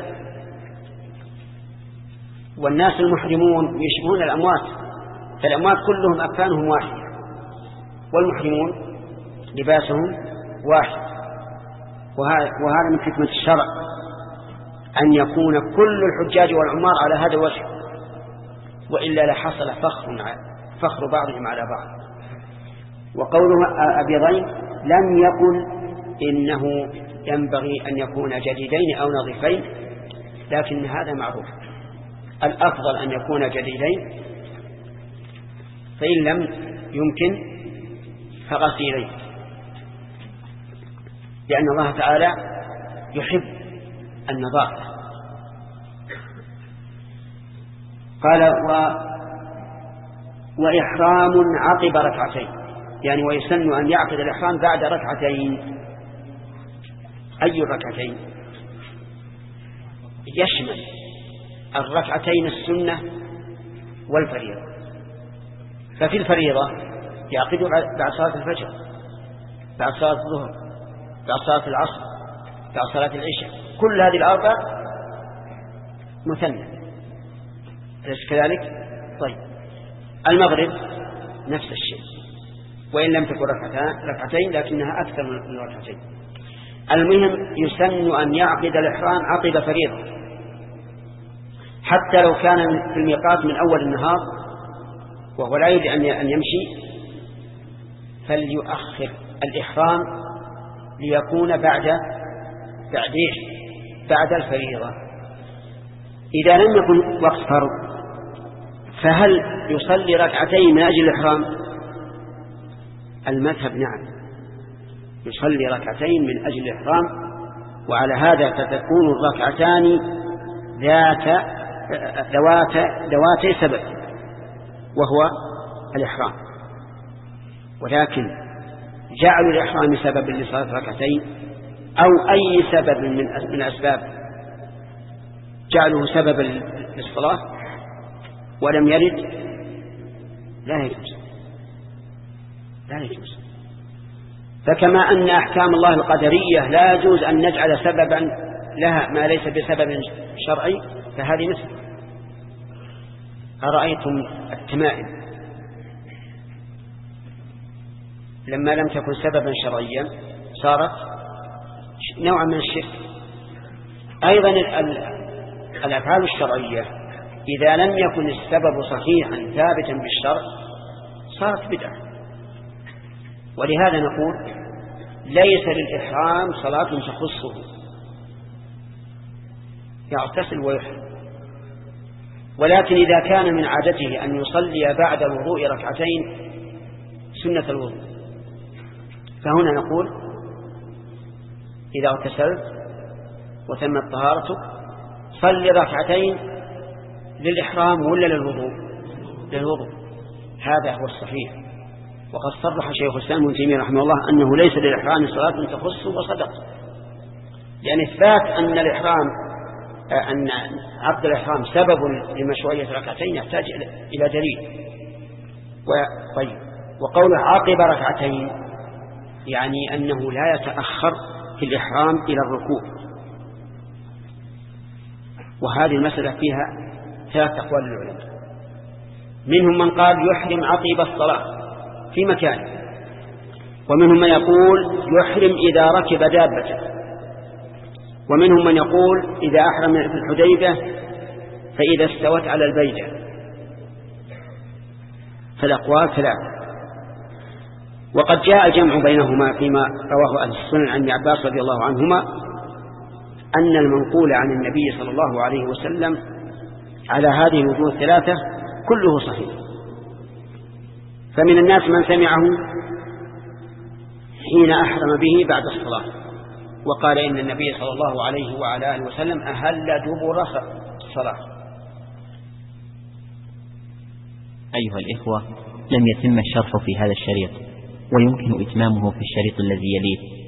B: والناس المحرمون يشبهون الأموات، فالأموات كلهم أكفانهم واحدة، والمحرمون لباسهم واحد. وهذا من حكمة الشرع أن يكون كل الحجاج والعمار على هذا الوجه، وإلا لحصل فخر فخر بعضهم على بعض. وقوله أبيضين لم يقل إنه ينبغي أن يكون جديدين أو نظيفين، لكن هذا معروف. الأفضل أن يكون جديدين، فإن لم يمكن فغسيلين، لأن الله تعالى يحب النظافة. قال و... وإحرام عقب ركعتين، يعني ويسن أن يعقد الإحرام بعد ركعتين. أي ركعتين؟ يشمل الركعتين السنة والفريضة. ففي الفريضة يعقد بعد صلاة الفجر، بعد صلاة الظهر، بعد صلاة العصر، بعد صلاة العشاء، كل هذه الأربع مثنى، أليس كذلك؟ طيب المغرب نفس الشيء، وإن لم تكن ركعتين ركعتين لكنها أكثر من ركعتين. المهم يسن أن يعقد الإحرام عقب فريضة، حتى لو كان في الميقات من أول النهار وهو لا يريد أن يمشي، فليؤخر الإحرام ليكون بعد بعد بعد الفريضة. إذا لم يكن وقت فرض فهل يصلي ركعتين من أجل الإحرام؟ المذهب نعم، يصلي ركعتين من أجل الإحرام، وعلى هذا فتكون الركعتان ذات ذوات ذواتي سبب وهو الإحرام. ولكن جعل الإحرام سببا لصلاة ركعتين أو أي سبب من من أسباب جعله سببا للصلاة ولم يرد لا يجوز لا يجوز. فكما أن أحكام الله القدرية لا يجوز أن نجعل سببا لها ما ليس بسبب شرعي، فهذه مثل أرأيتم التمائم لما لم تكن سببا شرعيا صارت نوعا من الشرك. أيضا الأفعال الشرعية إذا لم يكن السبب صحيحا ثابتا بالشرع صارت بدعة. ولهذا نقول ليس للإحرام صلاة تخصه، يغتسل ويحرم. ولكن إذا كان من عادته أن يصلي بعد الوضوء ركعتين سنة الوضوء، فهنا نقول إذا اغتسلت وتمت طهارتك صلي ركعتين للإحرام ولا للوضوء؟ للوضوء. هذا هو الصحيح. وقد صرح شيخ الإسلام ابن تيمية رحمه الله أنه ليس للإحرام صلاة تخصه، وصدق، لأن إثبات أن الإحرام أن عقد الإحرام سبب لمشروعية ركعتين يحتاج إلى دليل. طيب وقوله عقب ركعتين يعني أنه لا يتأخر في الإحرام إلى الركوع. وهذه المسألة فيها ثلاث أقوال للعلماء، منهم من قال يحرم عقب الصلاة في مكانه، ومنهم من يقول يحرم إذا ركب دابته، ومنهم من يقول إذا أحرم في الحديبة فإذا استوت على البيدة. فالأقوال ثلاثة. وقد جاء الجمع بينهما فيما رواه أهل السنن عن ابن عباس رضي الله عنهما أن المنقول عن النبي صلى الله عليه وسلم على هذه الوجوه الثلاثة كله صحيح. فمن الناس من سمعه حين أحرم به بعد الصلاة وقال إن النبي صلى الله عليه وعلى آله وسلم أهل دبر الصلاة.
C: أيها الإخوة، لم يتم الشرح في هذا الشريط، ويمكن إتمامه في الشريط الذي يليه.